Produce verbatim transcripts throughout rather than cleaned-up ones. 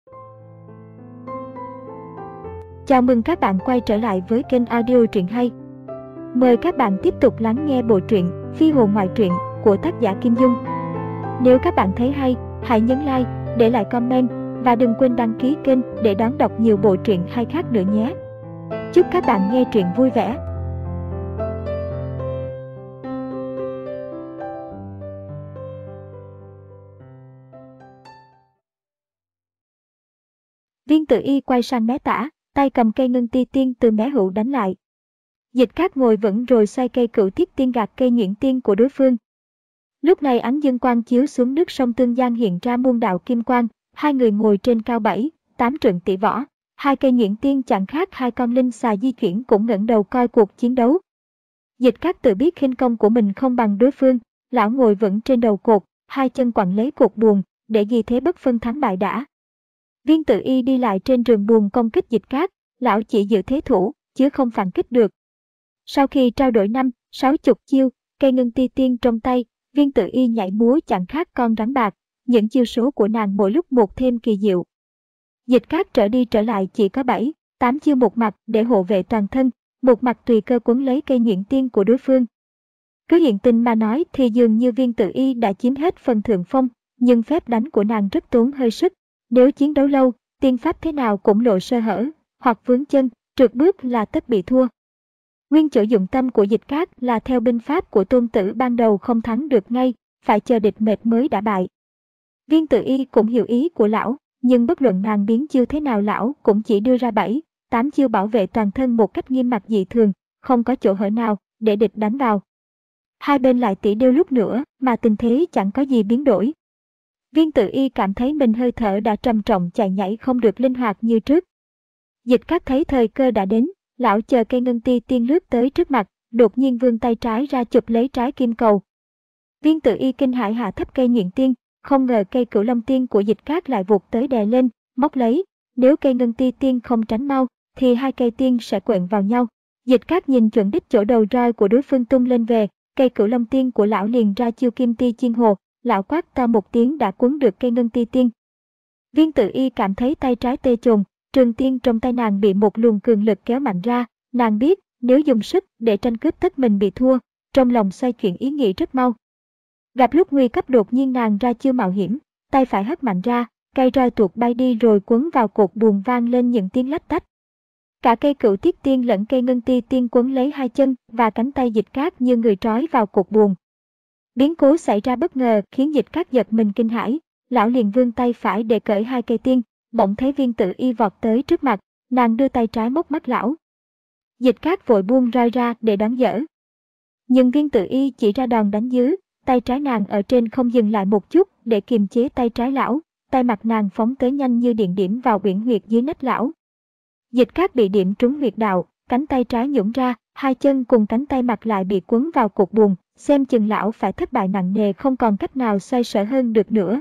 Chào mừng các bạn quay trở lại với kênh audio truyện hay. Mời các bạn tiếp tục lắng nghe bộ truyện Phi hồn ngoại truyện của tác giả Kim Dung. Nếu các bạn thấy hay, hãy nhấn like, để lại comment và đừng quên đăng ký kênh để đón đọc nhiều bộ truyện hay khác nữa nhé. Chúc các bạn nghe truyện vui vẻ. Viên Tử Y quay sang mé tả, tay cầm cây ngân ti tiên từ mé hữu đánh lại. Dịch Cát ngồi vững rồi xoay cây cửu thiết tiên gạt cây nhuyễn tiên của đối phương. Lúc này ánh dương quang chiếu xuống nước sông Tương Giang hiện ra muôn đạo kim quang, hai người ngồi trên cao bảy, tám trượng tỷ võ. Hai cây nhuyễn tiên chẳng khác hai con linh xà di chuyển cũng ngẩng đầu coi cuộc chiến đấu. Dịch Cát tự biết khinh công của mình không bằng đối phương, lão ngồi vững trên đầu cột, hai chân quặn lấy cột buồm, để ghi thế bất phân thắng bại đã. Viên Tử Y đi lại trên rừng buồm công kích Dịch Cát, lão chỉ giữ thế thủ, chứ không phản kích được. Sau khi trao đổi năm, sáu chục chiêu, cây ngân ti tiên trong tay, Viên Tử Y nhảy múa chẳng khác con rắn bạc, những chiêu số của nàng mỗi lúc một thêm kỳ diệu. Dịch Cát trở đi trở lại chỉ có bảy, tám chiêu một mặt để hộ vệ toàn thân, một mặt tùy cơ quấn lấy cây nhuyễn tiên của đối phương. Cứ hiện tình mà nói thì dường như Viên Tử Y đã chiếm hết phần thượng phong, nhưng phép đánh của nàng rất tốn hơi sức. Nếu chiến đấu lâu, tiên pháp thế nào cũng lộ sơ hở, hoặc vướng chân, trượt bước là tất bị thua. Nguyên chỗ dụng tâm của Dịch Cát là theo binh pháp của Tôn Tử ban đầu không thắng được ngay, phải chờ địch mệt mới đã bại. Viên Tử Y cũng hiểu ý của lão, nhưng bất luận nàng biến chiêu thế nào lão cũng chỉ đưa ra bảy, tám chiêu bảo vệ toàn thân một cách nghiêm mặt dị thường, không có chỗ hở nào để địch đánh vào. Hai bên lại tỉ điêu lúc nữa mà tình thế chẳng có gì biến đổi. Viên Tử Y cảm thấy mình hơi thở đã trầm trọng chạy nhảy không được linh hoạt như trước. Dịch Cát thấy thời cơ đã đến, lão chờ cây ngân ti tiên lướt tới trước mặt, đột nhiên vươn tay trái ra chụp lấy trái kim cầu. Viên Tử Y kinh hãi hạ thấp cây nhuyễn tiên, không ngờ cây cửu long tiên của Dịch Cát lại vụt tới đè lên, móc lấy. Nếu cây ngân ti tiên không tránh mau, thì hai cây tiên sẽ quện vào nhau. Dịch Cát nhìn chuẩn đích chỗ đầu roi của đối phương tung lên về, cây cửu long tiên của lão liền ra chiêu kim ti chiên hồ. Lão quát to một tiếng đã cuốn được cây ngân ti tiên. Viên Tử Y cảm thấy tay trái tê chồn, trường tiên trong tay nàng bị một luồng cường lực kéo mạnh ra. Nàng biết nếu dùng sức để tranh cướp tất mình bị thua, trong lòng xoay chuyển ý nghĩ rất mau. Gặp lúc nguy cấp đột nhiên nàng ra chiêu mạo hiểm, tay phải hất mạnh ra, cây roi tuột bay đi rồi quấn vào cột buồm vang lên những tiếng lách tách. Cả cây cửu thiết tiên lẫn cây ngân ti tiên quấn lấy hai chân và cánh tay Dịch Cát như người trói vào cột buồm. Biến cố xảy ra bất ngờ khiến Dịch Cát giật mình kinh hãi, lão liền vươn tay phải để cởi hai cây tiên, bỗng thấy Viên Tử Y vọt tới trước mặt, nàng đưa tay trái móc mắt lão. Dịch Cát vội buông roi ra để đón dở. Nhưng Viên Tử Y chỉ ra đòn đánh dưới, tay trái nàng ở trên không dừng lại một chút để kiềm chế tay trái lão, tay mặt nàng phóng tới nhanh như điện điểm vào uyển huyệt dưới nách lão. Dịch Cát bị điểm trúng huyệt đạo, cánh tay trái nhũn ra, hai chân cùng cánh tay mặt lại bị quấn vào cột buồm. Xem chừng lão phải thất bại nặng nề không còn cách nào xoay sở hơn được nữa.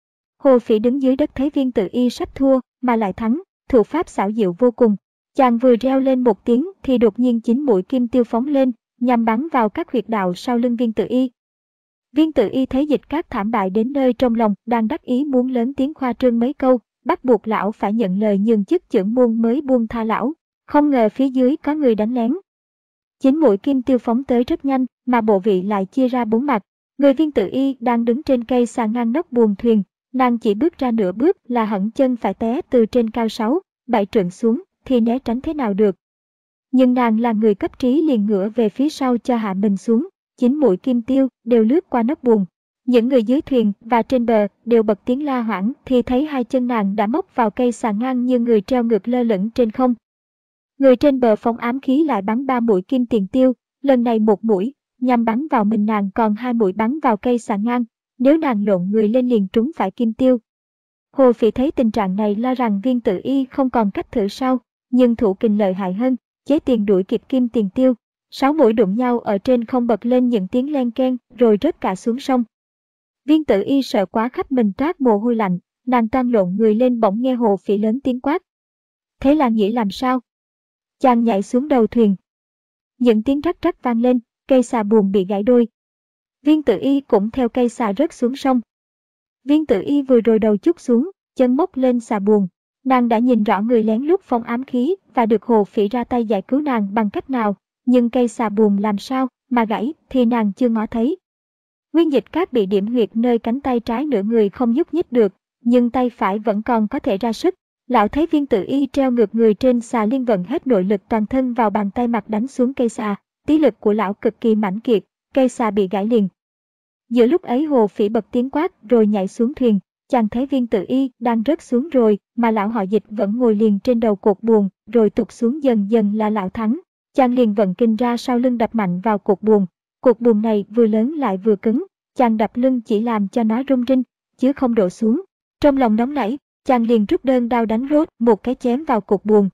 Hồ Phỉ đứng dưới đất thấy Viên Tử Y sắp thua mà lại thắng, thủ pháp xảo diệu vô cùng. Chàng vừa reo lên một tiếng thì đột nhiên chín mũi kim tiêu phóng lên, nhằm bắn vào các huyệt đạo sau lưng Viên Tử Y. Viên Tử Y thấy Dịch Cát thảm bại đến nơi trong lòng đang đắc ý muốn lớn tiếng khoa trương mấy câu, bắt buộc lão phải nhận lời nhường chức chưởng môn mới buông tha lão. Không ngờ phía dưới có người đánh lén. Chín mũi kim tiêu phóng tới rất nhanh, mà bộ vị lại chia ra bốn mặt. Người Viên Tử Y đang đứng trên cây xà ngang nóc buồm thuyền, nàng chỉ bước ra nửa bước là hẳn chân phải té từ trên cao sáu, bảy trượng xuống, thì né tránh thế nào được. Nhưng nàng là người cấp trí liền ngửa về phía sau cho hạ mình xuống, chín mũi kim tiêu đều lướt qua nóc buồm. Những người dưới thuyền và trên bờ đều bật tiếng la hoảng thì thấy hai chân nàng đã móc vào cây xà ngang như người treo ngược lơ lửng trên không. Người trên bờ phóng ám khí lại bắn ba mũi kim tiền tiêu, lần này một mũi, nhằm bắn vào mình nàng còn hai mũi bắn vào cây xà ngang, nếu nàng lộn người lên liền trúng phải kim tiêu. Hồ Phỉ thấy tình trạng này lo rằng Viên Tử Y không còn cách thử sau, nhưng thủ kình lợi hại hơn, chế tiền đuổi kịp kim tiền tiêu. Sáu mũi đụng nhau ở trên không bật lên những tiếng len keng rồi rớt cả xuống sông. Viên Tử Y sợ quá khắp mình toát mồ hôi lạnh, nàng toan lộn người lên bỗng nghe Hồ Phỉ lớn tiếng quát. Thế là nghĩ làm sao? Chàng nhảy xuống đầu thuyền. Những tiếng rắc rắc vang lên, cây xà buồm bị gãy đôi. Viên Tử Y cũng theo cây xà rớt xuống sông. Viên Tử Y vừa rồi đầu chút xuống, chân móc lên xà buồm, Nàng đã nhìn rõ người lén lút phong ám khí và được Hồ Phỉ ra tay giải cứu nàng bằng cách nào, nhưng cây xà buồm làm sao mà gãy thì nàng chưa ngó thấy. Nguyên Dịch Cát bị điểm huyệt nơi cánh tay trái, nửa người không nhúc nhích được, nhưng tay phải vẫn còn có thể ra sức. Lão thấy Viên Tử Y treo ngược người trên xà liên vận hết nội lực toàn thân vào bàn tay mặt đánh xuống cây xà, tí lực của lão cực kỳ mãnh kiệt, cây xà bị gãy liền. Giữa lúc ấy Hồ Phỉ bật tiếng quát rồi nhảy xuống thuyền, chàng thấy Viên Tử Y đang rớt xuống rồi mà lão họ Dịch vẫn ngồi liền trên đầu cột buồm, rồi tụt xuống dần dần là lão thắng. Chàng liền vận kinh ra sau lưng đập mạnh vào cột buồm. Cột buồm này vừa lớn lại vừa cứng, chàng đập lưng chỉ làm cho nó rung rinh, chứ không đổ xuống. Trong lòng nóng nảy, chàng liền rút đơn đao đánh rốt một cái chém vào cột buồm.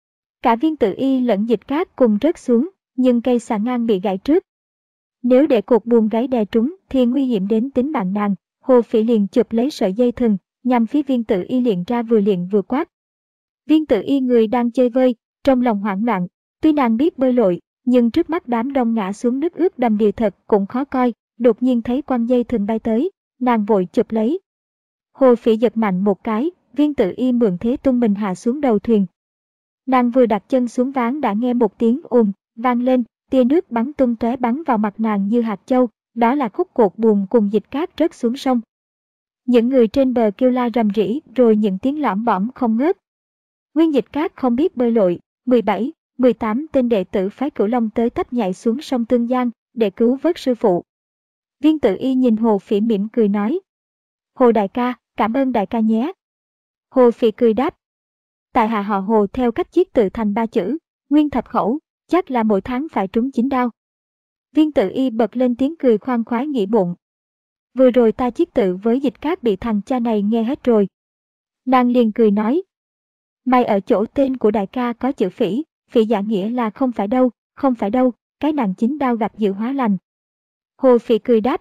Cả Viên Tử Y lẫn Dịch Cát cùng rớt xuống, nhưng cây xà ngang bị gãy trước. Nếu để cột buồm gãy đè trúng thì nguy hiểm đến tính mạng nàng. Hồ Phỉ liền chụp lấy sợi dây thừng, nhằm phía Viên Tử Y liền ra vừa liền vừa quát. Viên Tử Y người đang chơi vơi, trong lòng hoảng loạn. Tuy nàng biết bơi lội, nhưng trước mắt đám đông ngã xuống nước ướt đầm đìa thật cũng khó coi. Đột nhiên thấy quăng dây thừng bay tới, nàng vội chụp lấy. Hồ Phỉ giật mạnh một cái, Viên Tử Y mượn thế tung mình hạ xuống đầu thuyền. Nàng vừa đặt chân xuống ván đã nghe một tiếng ùm vang lên, tia nước bắn tung tóe bắn vào mặt nàng như hạt châu, đó là khúc cột buồm cùng Dịch Cát rớt xuống sông. Những người trên bờ kêu la rầm rĩ, rồi những tiếng lõm bõm không ngớt. Nguyên Dịch Cát không biết bơi lội, mười bảy, mười tám tên đệ tử phái Cửu Long tới tấp nhảy xuống sông Tương Giang để cứu vớt sư phụ. Viên Tử Y nhìn Hồ Phỉ mỉm cười nói: Hồ đại ca, cảm ơn đại ca nhé. Hồ Phỉ cười đáp: Tại hạ họ Hồ theo cách chiết tự thành ba chữ, nguyên thập khẩu, chắc là mỗi tháng phải trúng chín đao. Viên Tử Y bật lên tiếng cười khoan khoái nghĩ bụng. Vừa rồi ta chiết tự với Dịch Cát bị thằng cha này nghe hết rồi. Nàng liền cười nói: Mày ở chỗ tên của đại ca có chữ Phỉ, Phỉ giả nghĩa là không phải đâu, không phải đâu, cái nàng chín đao gặp dự hóa lành. Hồ Phỉ cười đáp: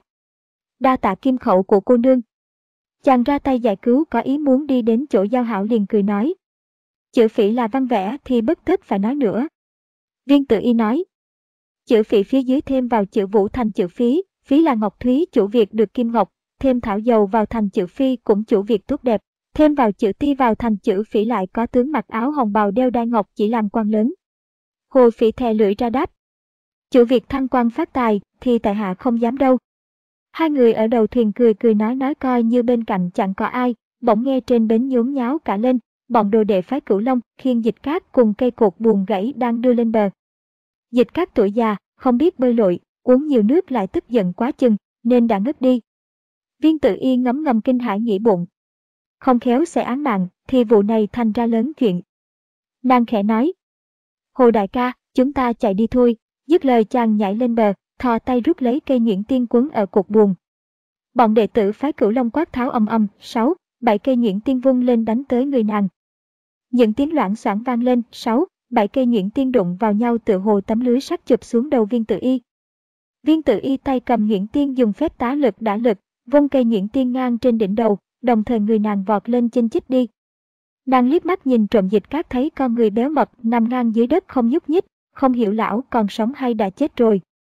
Đa tạ kim khẩu của cô nương. Chàng ra tay giải cứu có ý muốn đi đến chỗ Giao Hảo liền cười nói: Chữ Phỉ là văn vẽ thì bất tất phải nói nữa. Viên Tử Y nói: Chữ Phỉ phía dưới thêm vào chữ Vũ thành chữ Phí, Phí là ngọc thúy chủ việc được kim ngọc, thêm thảo dầu vào thành chữ Phi cũng chủ việc tốt đẹp, thêm vào chữ Ti vào thành chữ Phỉ lại có tướng mặc áo hồng bào đeo đai ngọc chỉ làm quan lớn. Hồ Phỉ thè lưỡi ra đáp: Chủ việc thăng quan phát tài thì tại hạ không dám đâu. Hai người ở đầu thuyền cười cười nói nói coi như bên cạnh chẳng có ai, bỗng nghe trên bến nhốn nháo cả lên, bọn đồ đệ phái Cửu Long khiêng Dịch Cát cùng cây cột buồm gãy đang đưa lên bờ. Dịch Cát tuổi già, không biết bơi lội, uống nhiều nước lại tức giận quá chừng, nên đã ngất đi. Viên Tử Y ngấm ngầm kinh hãi nghĩ bụng. Không khéo sẽ án mạng, thì vụ này thành ra lớn chuyện. Nàng khẽ nói: Hồ đại ca, chúng ta chạy đi thôi. Dứt lời chàng nhảy lên bờ, thò tay rút lấy cây nhuyễn tiên quấn ở cột buồm. Bọn đệ tử phái Cửu Long quát tháo ầm ầm, sáu, bảy cây nhuyễn tiên vung lên đánh tới người nàng. Những tiếng loảng xoảng vang lên, sáu, bảy cây nhuyễn tiên đụng vào nhau tựa hồ tấm lưới sắt chụp xuống đầu Viên Tử Y. Viên Tử Y tay cầm nhuyễn tiên dùng phép tá lực đả lực, vung cây nhuyễn tiên ngang trên đỉnh đầu, đồng thời người nàng vọt lên trên chích đi. Nàng liếc mắt nhìn trộm Dịch Cát thấy con người béo mập nằm ngang dưới đất không nhúc nhích, không hiểu lão còn sống hay đã chết rồi.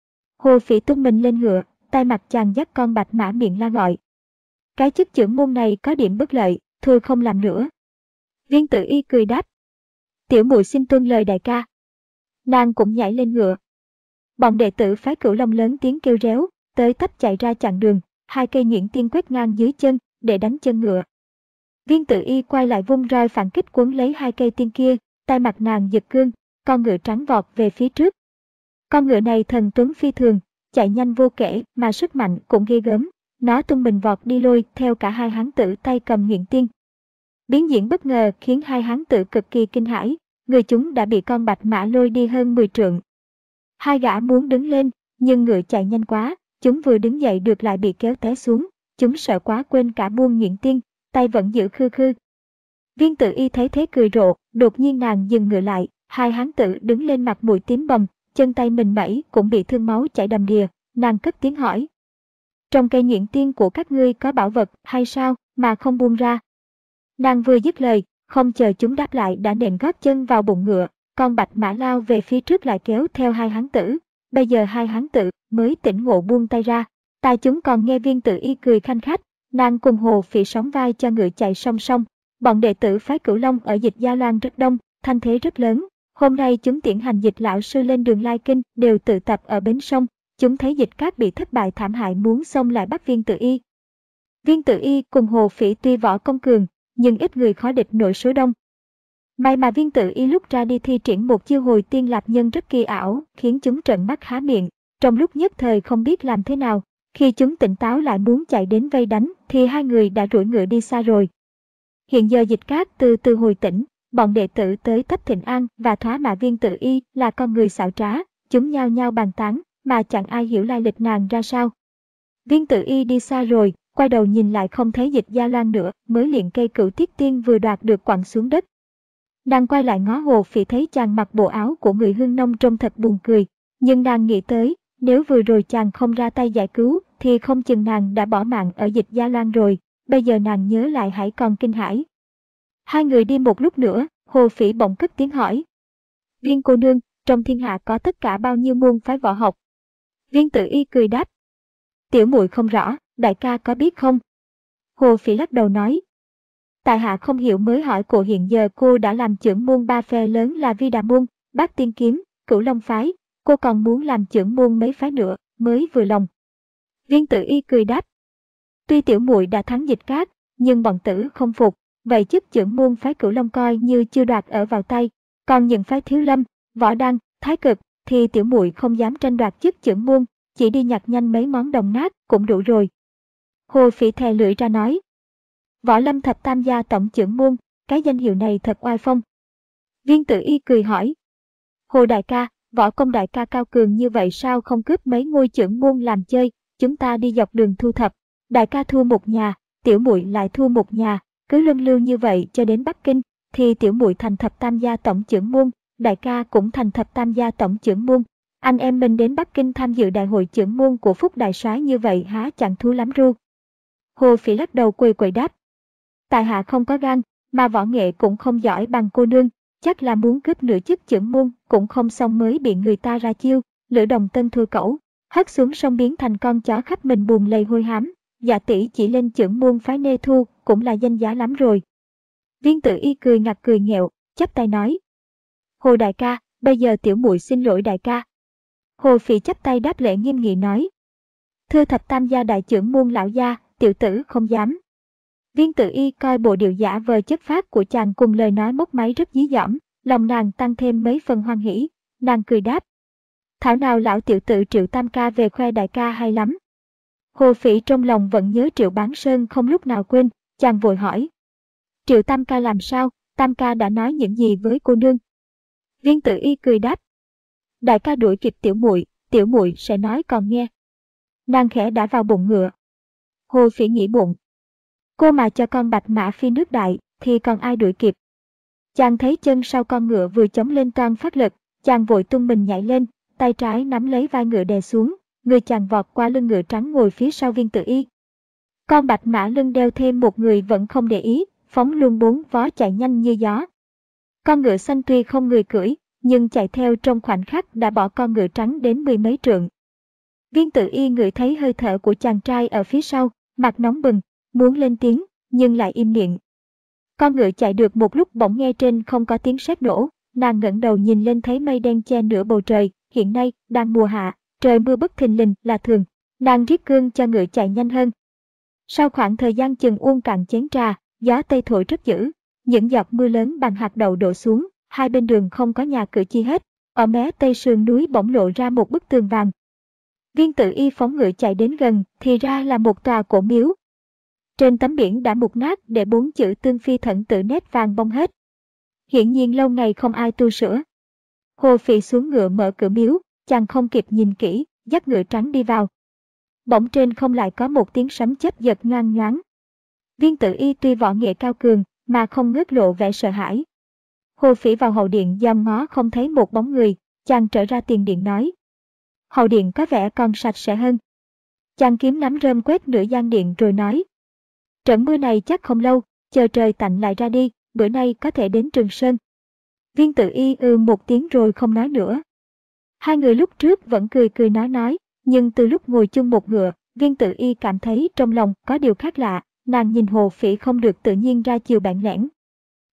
Hồ Phỉ tung mình lên ngựa, tay mặt chàng dắt con bạch mã miệng la gọi: Cái chức trưởng môn này có điểm bất lợi, thôi không làm nữa. Viên Tử Y cười đáp: Tiểu muội xin tuân lời đại ca. Nàng cũng nhảy lên ngựa. Bọn đệ tử phái Cửu Long lớn tiếng kêu réo, tới tấp chạy ra chặn đường, hai cây nhuyễn tiên quét ngang dưới chân để đánh chân ngựa. Viên Tử Y quay lại vung roi phản kích quấn lấy hai cây tiên kia, tay mặt nàng giật cương, con ngựa trắng vọt về phía trước. Con ngựa này thần tuấn phi thường, chạy nhanh vô kể mà sức mạnh cũng ghê gớm, nó tung mình vọt đi lôi theo cả hai hán tử tay cầm nhuyễn tiên. Biến diễn bất ngờ khiến hai hán tử cực kỳ kinh hãi, người chúng đã bị con bạch mã lôi đi hơn mười trượng. Hai gã muốn đứng lên, nhưng ngựa chạy nhanh quá, chúng vừa đứng dậy được lại bị kéo té xuống, chúng sợ quá quên cả buông nhuyễn tiên, tay vẫn giữ khư khư. Viên Tử Y thấy thế cười rộ, đột nhiên nàng dừng ngựa lại, hai hán tử đứng lên mặt mũi tím bầm, chân tay mình mẩy cũng bị thương máu chảy đầm đìa, nàng cất tiếng hỏi: Trong cây nhuyễn tiên của các ngươi có bảo vật hay sao mà không buông ra? Nàng vừa dứt lời, không chờ chúng đáp lại đã nện gót chân vào bụng ngựa, con bạch mã lao về phía trước lại kéo theo hai hán tử. Bây giờ hai hán tử mới tỉnh ngộ buông tay ra, tai chúng còn nghe Viên Tử Y cười khanh khách, nàng cùng Hồ Phỉ sóng vai cho ngựa chạy song song. Bọn đệ tử phái Cửu Long ở Dịch Gia Loan rất đông, thanh thế rất lớn. Hôm nay chúng tiễn hành Dịch lão sư lên đường Lai Kinh đều tự tập ở bến sông. Chúng thấy Dịch Cát bị thất bại thảm hại muốn xông lại bắt Viên Tự Y. Viên Tự Y cùng Hồ Phỉ tuy võ công cường, nhưng ít người khó địch nổi số đông. May mà Viên Tự Y lúc ra đi thi triển một chiêu hồi tiên lạp nhân rất kỳ ảo, khiến chúng trợn mắt há miệng, trong lúc nhất thời không biết làm thế nào. Khi chúng tỉnh táo lại muốn chạy đến vây đánh, thì hai người đã đuổi ngựa đi xa rồi. Hiện giờ Dịch Cát từ từ hồi tỉnh, bọn đệ tử tới thắp thịnh an và thoá mạ Viên Tự Y là con người xảo trá, chúng nhao nhao bàn tán, mà chẳng ai hiểu lai lịch nàng ra sao. Viên Tự Y đi xa rồi, quay đầu nhìn lại không thấy Dịch Gia Loan nữa, mới liền cây Cửu Tiết Tiên vừa đoạt được quẳng xuống đất. Nàng quay lại ngó Hồ Phỉ thấy chàng mặc bộ áo của người Hương Nông trông thật buồn cười, nhưng nàng nghĩ tới, nếu vừa rồi chàng không ra tay giải cứu, thì không chừng nàng đã bỏ mạng ở Dịch Gia Loan rồi, bây giờ nàng nhớ lại hãy còn kinh hãi. Hai người đi một lúc nữa, Hồ Phỉ bỗng cất tiếng hỏi. Viên cô nương, trong thiên hạ có tất cả bao nhiêu môn phái võ học? Viên Tự Y cười đáp. Tiểu muội không rõ, đại ca có biết không? Hồ Phỉ lắc đầu nói. Tại hạ không hiểu mới hỏi cô, hiện giờ cô đã làm trưởng môn ba phe lớn là Vi Đà môn, Bát Tiên kiếm, Cửu Long phái, cô còn muốn làm trưởng môn mấy phái nữa, mới vừa lòng. Viên Tự Y cười đáp. Tuy tiểu muội đã thắng Dịch Cát, nhưng bọn tử không phục, vậy chức trưởng môn phái Cửu Long coi như chưa đoạt ở vào tay, còn những phái Thiếu Lâm, Võ Đăng, Thái Cực thì tiểu muội không dám tranh đoạt chức trưởng môn, chỉ đi nhặt nhanh mấy món đồng nát cũng đủ rồi. Hồ Phỉ thè lưỡi ra nói. Võ Lâm thập tam gia tổng trưởng môn, cái danh hiệu này thật oai phong. Viên Tự Y cười hỏi. Hồ đại ca, võ công đại ca cao cường như vậy sao không cướp mấy ngôi trưởng môn làm chơi, chúng ta đi dọc đường thu thập, đại ca thua một nhà, tiểu muội lại thua một nhà, cứ luân lưu như vậy cho đến Bắc Kinh, thì tiểu muội thành thập tam gia tổng trưởng môn, đại ca cũng thành thập tam gia tổng trưởng môn. Anh em mình đến Bắc Kinh tham dự đại hội trưởng môn của Phúc đại soái như vậy há chẳng thú lắm ru. Hồ Phỉ lắc đầu quỳ quỳ đáp. Tại hạ không có gan, mà võ nghệ cũng không giỏi bằng cô nương, chắc là muốn cướp nửa chức trưởng môn cũng không xong mới bị người ta ra chiêu. Lữ Đồng Tân thua cẩu, hất xuống sông biến thành con chó khắp mình buồn lầy hôi hám. Dạ tỷ chỉ lên trưởng môn phái Nê Thu cũng là danh giá lắm rồi. Viên Tự Y cười ngặt cười nghẹo, chắp tay nói. Hồ đại ca, bây giờ tiểu muội xin lỗi đại ca. Hồ Phỉ chắp tay đáp lễ nghiêm nghị nói. Thưa thập tam gia đại trưởng môn lão gia, tiểu tử không dám. Viên Tự Y coi bộ điệu giả vờ chất phác của chàng cùng lời nói móc máy rất dí dỏm, lòng nàng tăng thêm mấy phần hoan hỉ, nàng cười đáp. Thảo nào lão tiểu tử Triệu Tam ca về khoe đại ca hay lắm. Hồ Phỉ trong lòng vẫn nhớ Triệu Bán Sơn không lúc nào quên, chàng vội hỏi. Triệu Tam ca làm sao, Tam ca đã nói những gì với cô nương? Viên Tự Y cười đáp. Đại ca đuổi kịp tiểu muội, tiểu muội sẽ nói còn nghe. Nàng khẽ đã vào bụng ngựa. Hồ Phỉ nghĩ bụng. Cô mà cho con bạch mã phi nước đại, thì còn ai đuổi kịp. Chàng thấy chân sau con ngựa vừa chống lên toan phát lực, chàng vội tung mình nhảy lên, tay trái nắm lấy vai ngựa đè xuống, người chàng vọt qua lưng ngựa trắng ngồi phía sau Viên Tự Y. Con bạch mã lưng đeo thêm một người vẫn không để ý, phóng luôn bốn vó chạy nhanh như gió. Con ngựa xanh tuy không người cưỡi, nhưng chạy theo trong khoảnh khắc đã bỏ con ngựa trắng đến mười mấy trượng. Viên Tự Y ngửi thấy hơi thở của chàng trai ở phía sau, mặt nóng bừng, muốn lên tiếng, nhưng lại im miệng. Con ngựa chạy được một lúc bỗng nghe trên không có tiếng sét nổ, nàng ngẩng đầu nhìn lên thấy mây đen che nửa bầu trời, hiện nay đang mùa hạ, trời mưa bất thình lình là thường, nàng riết cương cho ngựa chạy nhanh hơn. Sau khoảng thời gian chừng uống cạn chén trà, gió tây thổi rất dữ, những giọt mưa lớn bằng hạt đậu đổ xuống, hai bên đường không có nhà cửa chi hết, ở mé tây sườn núi bỗng lộ ra một bức tường vàng. Viên Tự Y phóng ngựa chạy đến gần, thì ra là một tòa cổ miếu. Trên tấm biển đã mục nát để bốn chữ Tương Phi Thận Tự nét vàng bông hết. Hiển nhiên lâu ngày không ai tu sửa. Hồ Phỉ xuống ngựa mở cửa miếu, chàng không kịp nhìn kỹ, dắt ngựa trắng đi vào. Bỗng trên không lại có một tiếng sấm chớp giật nhoang nhoáng. Viên Tự Y tuy võ nghệ cao cường, mà không ngớt lộ vẻ sợ hãi. Hồ Phỉ vào hậu điện dòm ngó không thấy một bóng người, chàng trở ra tiền điện nói. Hậu điện có vẻ còn sạch sẽ hơn. Chàng kiếm nắm rơm quét nửa gian điện rồi nói. Trận mưa này chắc không lâu, chờ trời tạnh lại ra đi, bữa nay có thể đến Trường Sơn. Viên Tự Y ư một tiếng rồi không nói nữa. Hai người lúc trước vẫn cười cười nói nói, nhưng từ lúc ngồi chung một ngựa, Viên Tự Y cảm thấy trong lòng có điều khác lạ, nàng nhìn Hồ Phỉ không được tự nhiên ra chiều bản lẽn,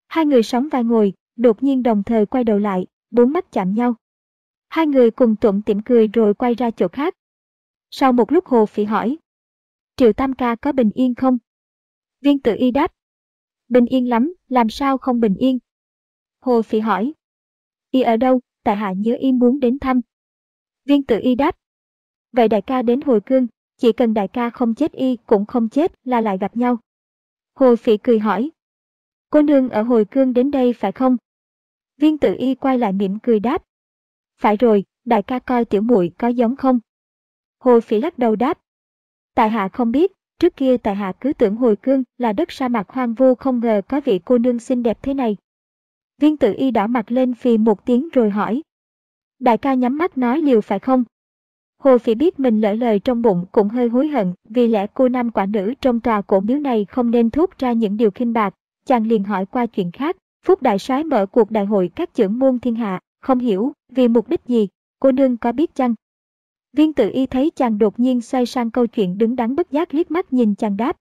Hai người sóng vai ngồi, đột nhiên đồng thời quay đầu lại, bốn mắt chạm nhau. Hai người cùng tủm tỉm cười rồi quay ra chỗ khác. Sau một lúc Hồ Phỉ hỏi, Triệu Tam ca có bình yên không? Viên Tử Y đáp, bình yên lắm, làm sao không bình yên? Hồ Phỉ hỏi, y ở đâu, tại hạ nhớ y muốn đến thăm. Viên Tử Y đáp, vậy đại ca đến hồi cương, chỉ cần đại ca không chết y cũng không chết là lại gặp nhau. Hồ Phỉ cười hỏi, cô nương ở hồi cương đến đây phải không? Viên Tử Y quay lại mỉm cười đáp, phải rồi, đại ca coi tiểu muội có giống không? Hồ Phỉ lắc đầu đáp, tại hạ không biết, trước kia tại hạ cứ tưởng hồi cương là đất sa mạc hoang vu, không ngờ có vị cô nương xinh đẹp thế này. Viên Tử Y đỏ mặt lên phì một tiếng rồi hỏi, đại ca nhắm mắt nói liều phải không? Hồ Phỉ biết mình lỡ lời trong bụng cũng hơi hối hận, vì lẽ cô nam quả nữ trong tòa cổ miếu này không nên thốt ra những điều khinh bạc. Chàng liền hỏi qua chuyện khác. Phúc đại soái mở cuộc đại hội các chưởng môn thiên hạ, không hiểu vì mục đích gì, cô nương có biết chăng? Viên Tử Y thấy chàng đột nhiên xoay sang câu chuyện đứng đắn bất giác liếc mắt nhìn chàng đáp,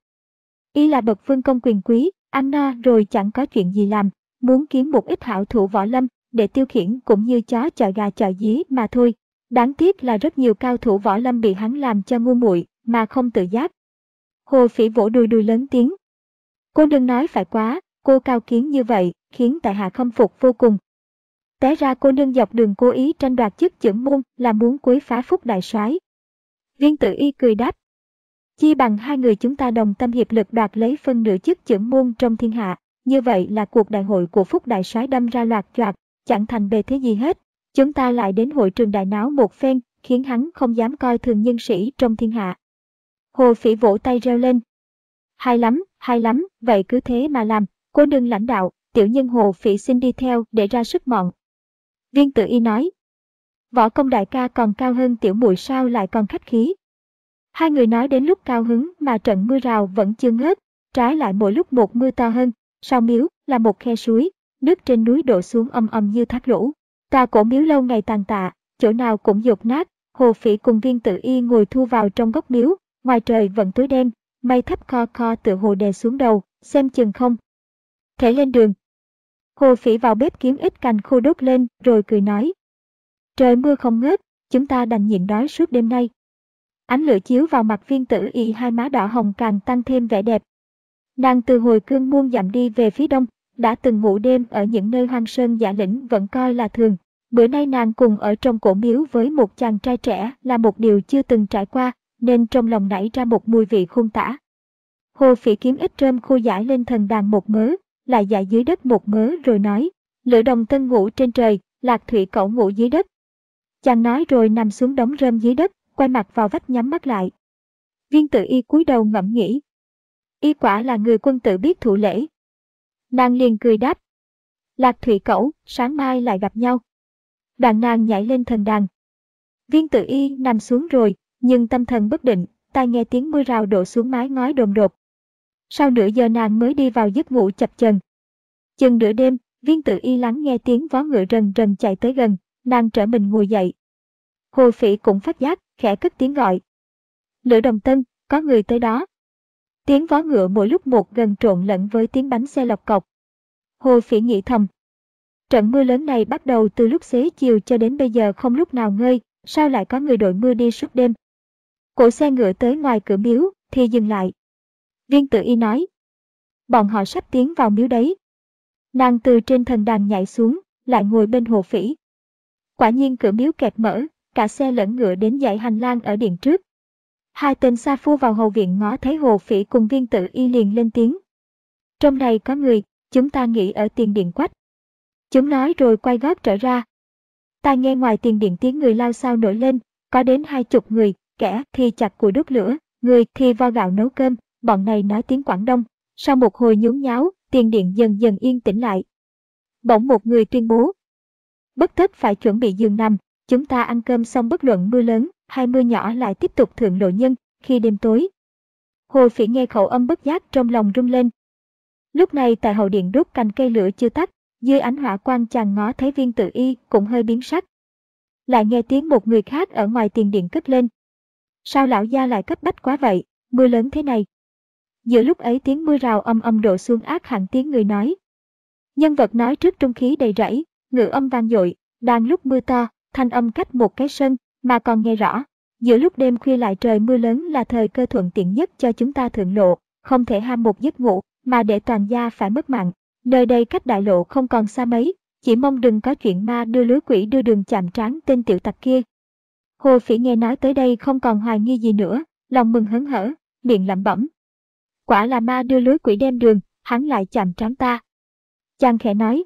y là bậc vương công quyền quý, ăn no rồi chẳng có chuyện gì làm, muốn kiếm một ít hảo thủ võ lâm để tiêu khiển cũng như chó chọi gà chọi dí mà thôi. Đáng tiếc là rất nhiều cao thủ võ lâm bị hắn làm cho ngu muội mà không tự giác. Hồ Phỉ vỗ đùi đùi lớn tiếng, cô đừng nói phải quá, cô cao kiến như vậy khiến tại hạ khâm phục vô cùng. Té ra cô nương dọc đường cố ý tranh đoạt chức chưởng môn là muốn quấy phá Phúc đại soái. Viên Tử Y cười đáp, chi bằng hai người chúng ta đồng tâm hiệp lực đoạt lấy phân nửa chức chưởng môn trong thiên hạ, như vậy là cuộc đại hội của Phúc đại soái đâm ra loạt choạc, chẳng thành bề thế gì hết. Chúng ta lại đến hội trường đại náo một phen, khiến hắn không dám coi thường nhân sĩ trong thiên hạ. Hồ Phỉ vỗ tay reo lên, hay lắm, hay lắm, vậy cứ thế mà làm, cô đừng lãnh đạo, tiểu nhân Hồ Phỉ xin đi theo để ra sức mọn. Viên Tử Y nói, võ công đại ca còn cao hơn tiểu muội sao lại còn khách khí. Hai người nói đến lúc cao hứng mà trận mưa rào vẫn chưa ngớt, trái lại mỗi lúc một mưa to hơn. Sau miếu là một khe suối, nước trên núi đổ xuống ầm ầm như thác lũ. Tòa cổ miếu lâu ngày tàn tạ, chỗ nào cũng dột nát. Hồ Phỉ cùng Viên Tử Y ngồi thu vào trong góc miếu, ngoài trời vẫn tối đen, mây thấp kho kho tựa hồ đè xuống đầu, xem chừng không thể lên đường. Hồ Phỉ vào bếp kiếm ít cành khô đốt lên rồi cười nói, trời mưa không ngớt, chúng ta đành nhịn đói suốt đêm nay. Ánh lửa chiếu vào mặt Viên Tử Y, hai má đỏ hồng càng tăng thêm vẻ đẹp. Nàng từ hồi cương muôn dặm đi về phía đông, đã từng ngủ đêm ở những nơi hoang sơn dã lĩnh vẫn coi là thường. Bữa nay nàng cùng ở trong cổ miếu với một chàng trai trẻ là một điều chưa từng trải qua, nên trong lòng nảy ra một mùi vị khôn tả. Hồ Phỉ kiếm ít rơm khô dải lên thần đàn một mớ, lại dải dưới đất một mớ rồi nói, Lữ Đồng Tân ngủ trên trời, Lạc Thủy Cẩu ngủ dưới đất. Chàng nói rồi nằm xuống đống rơm dưới đất, quay mặt vào vách nhắm mắt lại. Viên Tử Y cúi đầu ngẫm nghĩ, y quả là người quân tử biết thụ lễ. Nàng liền cười đáp, Lạc Thủy Cẩu, sáng mai lại gặp nhau. Đoạn nàng nhảy lên thần đàn. Viên Tử Y nằm xuống rồi, nhưng tâm thần bất định, tai nghe tiếng mưa rào đổ xuống mái ngói đồn đột. Sau nửa giờ nàng mới đi vào giấc ngủ chập chờn. Chừng nửa đêm, Viên Tử Y lắng nghe tiếng vó ngựa rần rần chạy tới gần, nàng trở mình ngồi dậy. Hồ Phỉ cũng phát giác, khẽ cất tiếng gọi, Lữ Đồng Tân, có người tới đó. Tiếng vó ngựa mỗi lúc một gần trộn lẫn với tiếng bánh xe lộc cộc. Hồ Phỉ nghĩ thầm, trận mưa lớn này bắt đầu từ lúc xế chiều cho đến bây giờ không lúc nào ngơi, sao lại có người đội mưa đi suốt đêm. Cỗ xe ngựa tới ngoài cửa miếu thì dừng lại. Viên Tử Y nói, bọn họ sắp tiến vào miếu đấy. Nàng từ trên thần đàn nhảy xuống, lại ngồi bên Hồ Phỉ. Quả nhiên cửa miếu kẹt mở, cả xe lẫn ngựa đến dãy hành lang ở điện trước. Hai tên sa phu vào hậu viện ngó thấy Hồ Phỉ cùng Viên Tử Y liền lên tiếng, trong này có người, chúng ta nghỉ ở tiền điện quách. Chúng nói rồi quay gót trở ra. Ta nghe ngoài tiền điện tiếng người lao xao nổi lên, có đến hai chục người, kẻ thì chặt củi đốt lửa, người thì vo gạo nấu cơm, bọn này nói tiếng Quảng Đông. Sau một hồi nhốn nháo, tiền điện dần dần yên tĩnh lại. Bỗng một người tuyên bố, bất tất phải chuẩn bị giường nằm, chúng ta ăn cơm xong bất luận mưa lớn hay mưa nhỏ lại tiếp tục thượng lộ nhân khi đêm tối. Hồ Phỉ nghe khẩu âm bất giác trong lòng rung lên. Lúc này tại hậu điện đốt cành cây lửa chưa tắt, dưới ánh hỏa quang chàng ngó thấy Viên Tử Y cũng hơi biến sắc. Lại nghe tiếng một người khác ở ngoài tiền điện cất lên, sao lão gia lại cấp bách quá vậy, mưa lớn thế này. Giữa lúc ấy tiếng mưa rào âm âm đổ xuống ác hẳn tiếng người nói, Nhân vật nói trước trung khí đầy rẫy, ngữ âm vang dội, đang lúc mưa to, thanh âm cách một cái sân, mà còn nghe rõ. Giữa lúc đêm khuya lại trời mưa lớn là thời cơ thuận tiện nhất cho chúng ta thượng lộ, không thể ham một giấc ngủ, mà để toàn gia phải mất mạng. Nơi đây cách đại lộ không còn xa mấy, chỉ mong đừng có chuyện ma đưa lưới quỷ đưa đường chạm trán tên tiểu tặc kia. Hồ Phỉ nghe nói tới đây không còn hoài nghi gì nữa, lòng mừng hớn hở, miệng lẩm bẩm. Quả là ma đưa lưới quỷ đem đường, hắn lại chạm trán ta. Chàng khẽ nói.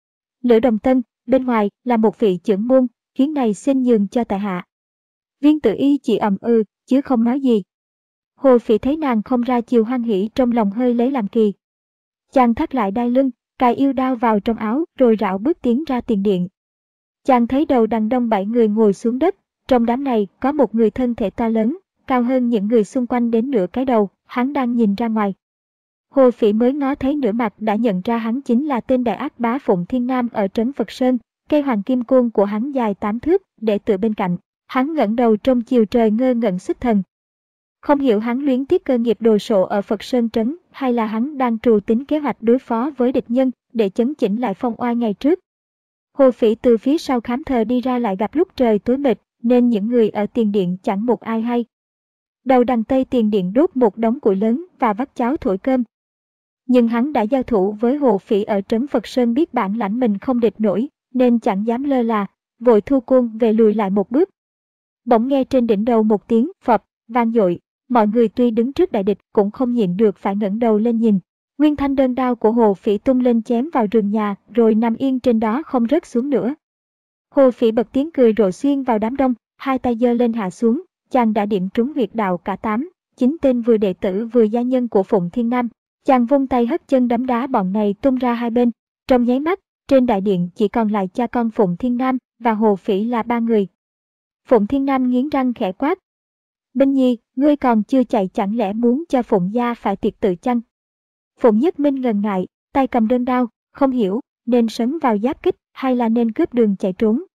Lữ Đồng Tân, bên ngoài là một vị trưởng môn, chuyến này xin nhường cho tại hạ. Viên Tử Y chỉ ậm ừ, chứ không nói gì. Hồ Phỉ thấy nàng không ra chiều hoan hỉ trong lòng hơi lấy làm kỳ. Chàng thắt lại đai lưng, cài yêu đao vào trong áo rồi rảo bước tiến ra tiền điện. Chàng thấy đầu đàn đông bảy người ngồi xuống đất, trong đám này có một người thân thể to lớn, cao hơn những người xung quanh đến nửa cái đầu, hắn đang nhìn ra ngoài. Hồ Phỉ mới ngó thấy nửa mặt đã nhận ra hắn chính là tên đại ác bá Phụng Thiên Nam ở trấn Phật Sơn, cây hoàng kim côn của hắn dài tám thước để tựa bên cạnh. Hắn ngẩng đầu trong chiều trời ngơ ngẩn xuất thần. Không hiểu hắn luyến tiếc cơ nghiệp đồ sộ ở Phật Sơn trấn hay là hắn đang trù tính kế hoạch đối phó với địch nhân để chấn chỉnh lại phong oai ngày trước. Hồ Phỉ từ phía sau khám thờ đi ra lại gặp lúc trời tối mịt nên những người ở tiền điện chẳng một ai hay. Đầu đằng tây tiền điện đốt một đống củi lớn và vắt cháo thổi cơm. Nhưng hắn đã giao thủ với Hồ Phỉ ở trấn Phật Sơn biết bản lãnh mình không địch nổi nên chẳng dám lơ là, vội thu côn về lùi lại một bước. Bỗng nghe trên đỉnh đầu một tiếng phập vang dội, mọi người tuy đứng trước đại địch cũng không nhịn được phải ngẩng đầu lên nhìn. Nguyên thanh đơn đao của Hồ Phỉ tung lên chém vào rừng nhà rồi nằm yên trên đó không rớt xuống nữa. Hồ Phỉ bật tiếng cười rộ xuyên vào đám đông, hai tay giơ lên hạ xuống, chàng đã điểm trúng huyệt đạo cả tám, chín tên vừa đệ tử vừa gia nhân của Phụng Thiên Nam. Chàng vung tay hất chân đấm đá bọn này tung ra hai bên. Trong nháy mắt, trên đại điện chỉ còn lại cha con Phụng Thiên Nam và Hồ Phỉ là ba người. Phụng Thiên Nam nghiến răng khẽ quát. Binh Nhi, ngươi còn chưa chạy chẳng lẽ muốn cho Phụng gia phải tiệc tự chăng? Phụng Nhất Minh ngần ngại, tay cầm đơn đao, không hiểu, nên sấn vào giáp kích hay là nên cướp đường chạy trốn.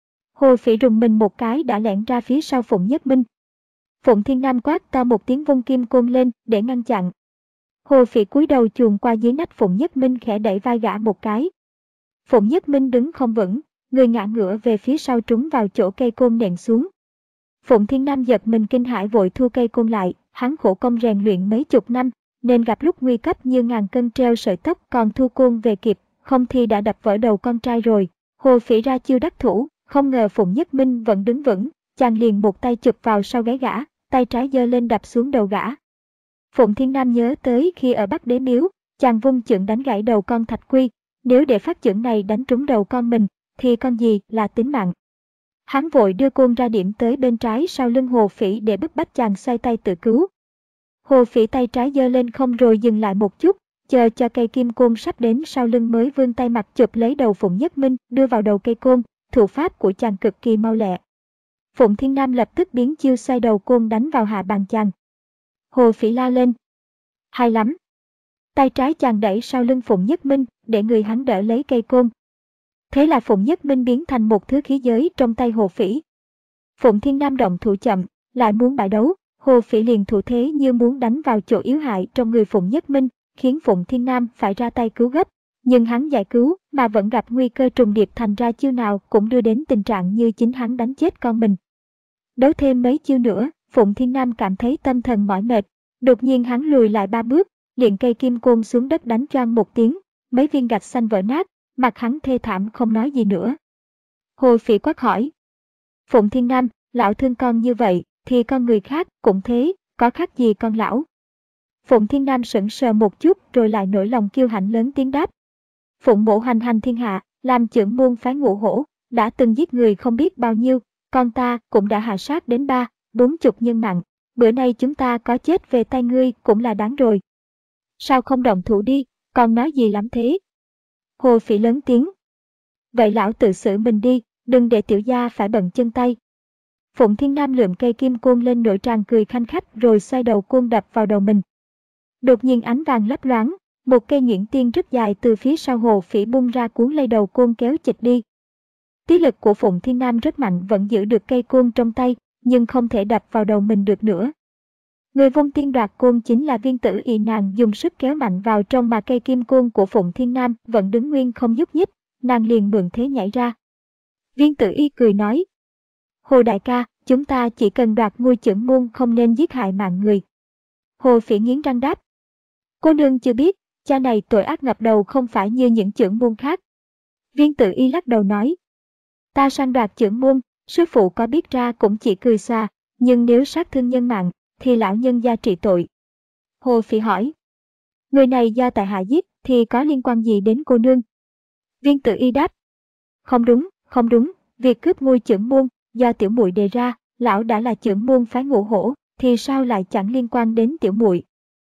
Hồ Phỉ rùng mình một cái đã lẻn ra phía sau Phụng Nhất Minh. Phụng Thiên Nam quát to một tiếng vung kim côn lên để ngăn chặn. Hồ Phỉ cúi đầu chuồn qua dưới nách Phụng Nhất Minh khẽ đẩy vai gã một cái. Phụng Nhất Minh đứng không vững, người ngã ngửa về phía sau trúng vào chỗ cây côn nện xuống. Phụng Thiên Nam giật mình kinh hãi vội thu cây côn lại, hắn khổ công rèn luyện mấy chục năm, nên gặp lúc nguy cấp như ngàn cân treo sợi tóc còn thu côn về kịp, không thì đã đập vỡ đầu con trai rồi. Hồ Phỉ ra chiêu đắc thủ, không ngờ Phụng Nhất Minh vẫn đứng vững, chàng liền một tay chụp vào sau gáy gã, tay trái giơ lên đập xuống đầu gã. Phụng Thiên Nam nhớ tới khi ở Bắc Đế Miếu, chàng vung chưởng đánh gãy đầu con Thạch Quy, nếu để phát chưởng này đánh trúng đầu con mình, thì con gì là tính mạng. Hắn vội đưa côn ra điểm tới bên trái sau lưng Hồ Phỉ để bức bách chàng xoay tay tự cứu. Hồ Phỉ tay trái giơ lên không rồi dừng lại một chút, chờ cho cây kim côn sắp đến sau lưng mới vươn tay mặt chụp lấy đầu Phụng Nhất Minh đưa vào đầu cây côn, thủ pháp của chàng cực kỳ mau lẹ. Phụng Thiên Nam lập tức biến chiêu xoay đầu côn đánh vào hạ bàn chàng. Hồ Phỉ la lên. Hay lắm. Tay trái chàng đẩy sau lưng Phụng Nhất Minh để người hắn đỡ lấy cây côn. Thế là Phụng Nhất Minh biến thành một thứ khí giới trong tay Hồ Phỉ. Phụng Thiên Nam động thủ chậm, lại muốn bại đấu, Hồ Phỉ liền thủ thế như muốn đánh vào chỗ yếu hại trong người Phụng Nhất Minh, khiến Phụng Thiên Nam phải ra tay cứu gấp. Nhưng hắn giải cứu mà vẫn gặp nguy cơ trùng điệp thành ra chiêu nào cũng đưa đến tình trạng như chính hắn đánh chết con mình. Đấu thêm mấy chiêu nữa, Phụng Thiên Nam cảm thấy tâm thần mỏi mệt, đột nhiên hắn lùi lại ba bước, liền cây kim côn xuống đất đánh choang một tiếng, mấy viên gạch xanh vỡ nát, mặt hắn thê thảm không nói gì nữa. Hồ Phỉ quát hỏi. Phụng Thiên Nam, lão thương con như vậy, thì con người khác cũng thế, có khác gì con lão? Phụng Thiên Nam sững sờ một chút rồi lại nổi lòng kiêu hãnh lớn tiếng đáp. Phụng mộ hoành hành thiên hạ, làm trưởng môn phái Ngũ Hổ, đã từng giết người không biết bao nhiêu, con ta cũng đã hạ sát đến ba, bốn chục nhân mạng, bữa nay chúng ta có chết về tay ngươi cũng là đáng rồi. Sao không động thủ đi, còn nói gì lắm thế? Hồ Phỉ lớn tiếng. Vậy lão tự xử mình đi, đừng để tiểu gia phải bận chân tay. Phụng Thiên Nam lượm cây kim côn lên nổi tràng cười khanh khách rồi xoay đầu côn đập vào đầu mình. Đột nhiên ánh vàng lấp loáng, một cây nhuyễn tiên rất dài từ phía sau Hồ Phỉ bung ra cuốn lấy đầu côn kéo chịch đi. Tí lực của Phụng Thiên Nam rất mạnh vẫn giữ được cây côn trong tay, nhưng không thể đập vào đầu mình được nữa. Người vung tiên đoạt côn chính là Viên Tử Y. Nàng dùng sức kéo mạnh vào trong mà cây kim côn của Phụng Thiên Nam vẫn đứng nguyên không nhúc nhích, nàng liền mượn thế nhảy ra. Viên Tử Y cười nói, Hồ đại ca, chúng ta chỉ cần đoạt ngôi chưởng môn, không nên giết hại mạng người. Hồ Phỉ nghiến răng đáp, cô nương chưa biết, cha này tội ác ngập đầu không phải như những chưởng môn khác. Viên Tử Y lắc đầu nói, ta sang đoạt chưởng môn, sư phụ có biết ra cũng chỉ cười xòa, nhưng nếu sát thương nhân mạng, thì lão nhân gia trị tội. Hồ Phỉ hỏi, người này do tại hạ giết thì có liên quan gì đến cô nương? Viên Tử Y đáp, không đúng, không đúng, việc cướp ngôi chưởng môn do tiểu muội đề ra, lão đã là chưởng môn phái Ngũ Hổ, thì sao lại chẳng liên quan đến tiểu muội?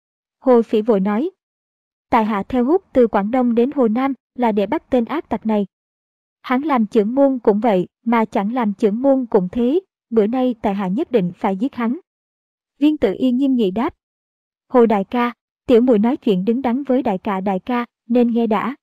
Hồ Phỉ vội nói, tại hạ theo hút từ Quảng Đông đến Hồ Nam là để bắt tên ác tặc này. Hắn làm chưởng môn cũng vậy, mà chẳng làm chưởng môn cũng thế, bữa nay tại hạ nhất định phải giết hắn. Viên Tử Y nghiêm nghị đáp, Hồ đại ca, tiểu muội nói chuyện đứng đắn với đại ca đại ca, nên nghe đã.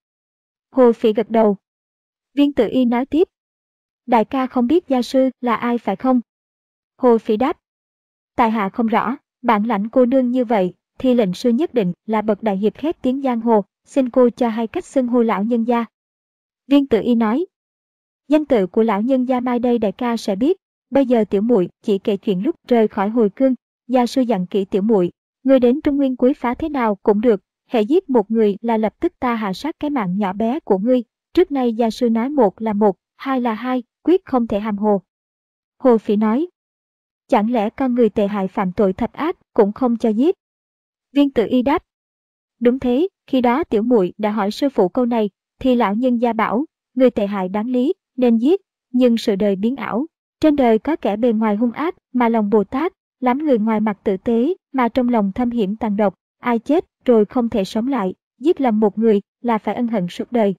Hồ Phỉ gật đầu. Viên Tử Y nói tiếp, đại ca không biết gia sư là ai phải không? Hồ Phỉ đáp, tại hạ không rõ, bản lãnh cô nương như vậy, thì lệnh sư nhất định là bậc đại hiệp khét tiếng giang hồ, xin cô cho hay cách xưng hô lão nhân gia. Viên Tử Y nói, danh tự của lão nhân gia mai đây đại ca sẽ biết, bây giờ tiểu muội chỉ kể chuyện lúc rời khỏi hồi cương, gia sư dặn kỹ tiểu muội, người đến Trung Nguyên quấy phá thế nào cũng được, hễ giết một người là lập tức ta hạ sát cái mạng nhỏ bé của ngươi, trước nay gia sư nói một là một, hai là hai, quyết không thể hàm hồ. Hồ Phỉ nói, chẳng lẽ con người tệ hại phạm tội thập ác cũng không cho giết? Viên Tử Y đáp, đúng thế, khi đó tiểu muội đã hỏi sư phụ câu này, thì lão nhân gia bảo, người tệ hại đáng lý, nên giết, nhưng sự đời biến ảo, trên đời có kẻ bề ngoài hung ác mà lòng Bồ Tát, lắm người ngoài mặt tử tế mà trong lòng thâm hiểm tàn độc, ai chết rồi không thể sống lại, giết lầm một người là phải ân hận suốt đời.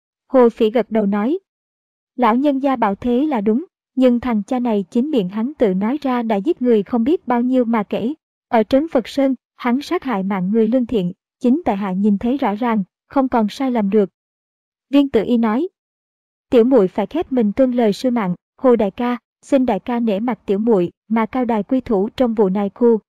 Hồ Phỉ gật đầu nói, lão nhân gia bảo thế là đúng, nhưng thằng cha này chính miệng hắn tự nói ra đã giết người không biết bao nhiêu mà kể. Ở trấn Phật Sơn, hắn sát hại mạng người lương thiện, chính tại hạ nhìn thấy rõ ràng, không còn sai lầm được. Viên Tử Y nói, tiểu muội phải khép mình tuân lời sư mạng, Hồ đại ca, xin đại ca nể mặt tiểu muội mà cao đài quy thủ trong vụ này khu.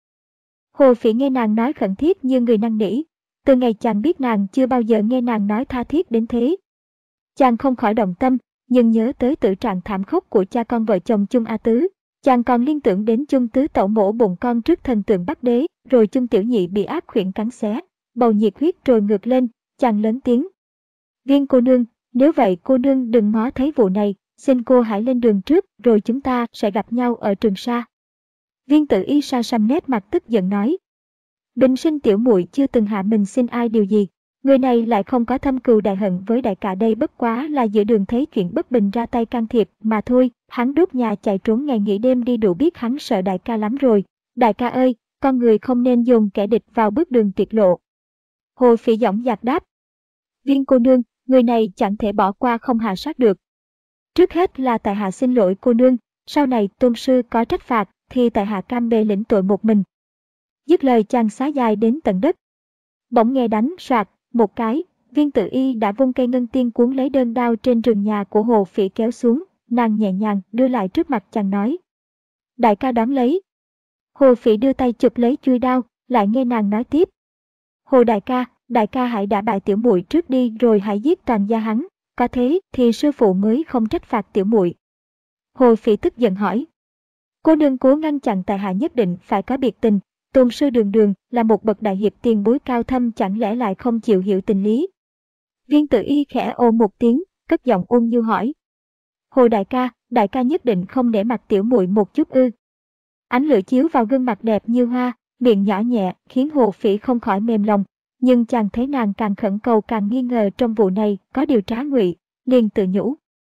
Hồ Phỉ nghe nàng nói khẩn thiết như người năn nỉ, từ ngày chàng biết nàng chưa bao giờ nghe nàng nói tha thiết đến thế. Chàng không khỏi động tâm, nhưng nhớ tới tử trạng thảm khốc của cha con vợ chồng Chung A Tứ, chàng còn liên tưởng đến Chung Tứ tẩu mổ bụng con trước thần tượng Bắc Đế, rồi Chung Tiểu Nhị bị ác khuyển cắn xé, bầu nhiệt huyết trồi ngược lên, chàng lớn tiếng, Viên cô nương, nếu vậy cô nương đừng ngó thấy vụ này, xin cô hãy lên đường trước, rồi chúng ta sẽ gặp nhau ở Trường Sa. Viên Tử Y sa sầm nét mặt tức giận nói, bình sinh tiểu muội chưa từng hạ mình xin ai điều gì, người này lại không có thâm cừu đại hận với đại ca, đây bất quá là giữa đường thấy chuyện bất bình ra tay can thiệp mà thôi, hắn đốt nhà chạy trốn ngày nghỉ đêm đi đủ biết hắn sợ đại ca lắm rồi. Đại ca ơi, con người không nên dồn kẻ địch vào bước đường tuyệt lộ. Hồ Phỉ dõng dạc đáp, Viên cô nương, người này chẳng thể bỏ qua không hạ sát được. Trước hết là tại hạ xin lỗi cô nương, sau này tôn sư có trách phạt thì tại hạ cam bề lĩnh tội một mình. Dứt lời chàng xá dài đến tận đất. Bỗng nghe đánh soạt một cái, Viên Tử Y đã vung cây ngân tiên cuốn lấy đơn đao trên rừng nhà của Hồ Phỉ kéo xuống, nàng nhẹ nhàng đưa lại trước mặt chàng nói, đại ca đón lấy. Hồ Phỉ đưa tay chụp lấy chuôi đao, lại nghe nàng nói tiếp, Hồ đại ca, đại ca hãy đả bại tiểu muội trước đi rồi hãy giết toàn gia hắn, có thế thì sư phụ mới không trách phạt tiểu muội. Hồ Phỉ tức giận hỏi, cô nương cố ngăn chặn tại hạ nhất định phải có biệt tình, tôn sư đường đường là một bậc đại hiệp tiền bối cao thâm, chẳng lẽ lại không chịu hiểu tình lý? Viên Tử Y khẽ ồ một tiếng, cất giọng ôn nhu hỏi, Hồ đại ca, đại ca nhất định không để mặt tiểu muội một chút ư? Ánh lửa chiếu vào gương mặt đẹp như hoa, miệng nhỏ nhẹ khiến Hồ Phỉ không khỏi mềm lòng, nhưng chàng thấy nàng càng khẩn cầu càng nghi ngờ trong vụ này có điều trá ngụy, liền tự nhủ.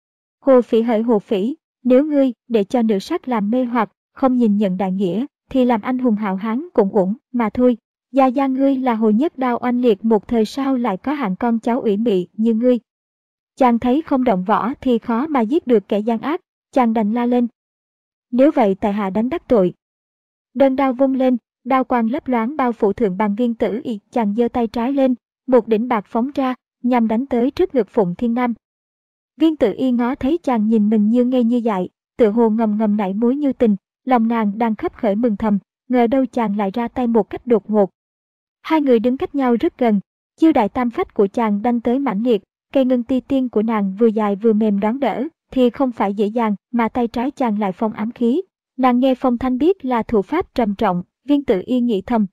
Hồ Phỉ hỡi Hồ Phỉ, nếu ngươi để cho nữ sắc làm mê hoặc, không nhìn nhận đại nghĩa, thì làm anh hùng hào hán cũng ổn mà thôi. Gia gia ngươi là Hồ Nhất Đao oanh liệt một thời, sao lại có hạng con cháu ủy mị như ngươi? Chàng thấy không động võ thì khó mà giết được kẻ gian ác, chàng đành la lên, nếu vậy tại hạ đánh đắc tội. Đơn đao vung lên, đao quang lấp loáng bao phủ thượng bằng Viên Tử Y, chàng giơ tay trái lên, một đỉnh bạc phóng ra, nhằm đánh tới trước ngực Phụng Thiên Nam. Viên Tử Y ngó thấy chàng nhìn mình như ngây như dại, tự hồ ngầm ngầm nảy mối như tình, lòng nàng đang khấp khởi mừng thầm, ngờ đâu chàng lại ra tay một cách đột ngột. Hai người đứng cách nhau rất gần, chiêu đại tam phách của chàng đanh tới mãnh liệt, cây ngân ti tiên của nàng vừa dài vừa mềm đoán đỡ, thì không phải dễ dàng, mà tay trái chàng lại phong ám khí. Nàng nghe phong thanh biết là thủ pháp trầm trọng, Viên Tử Y nghĩ thầm.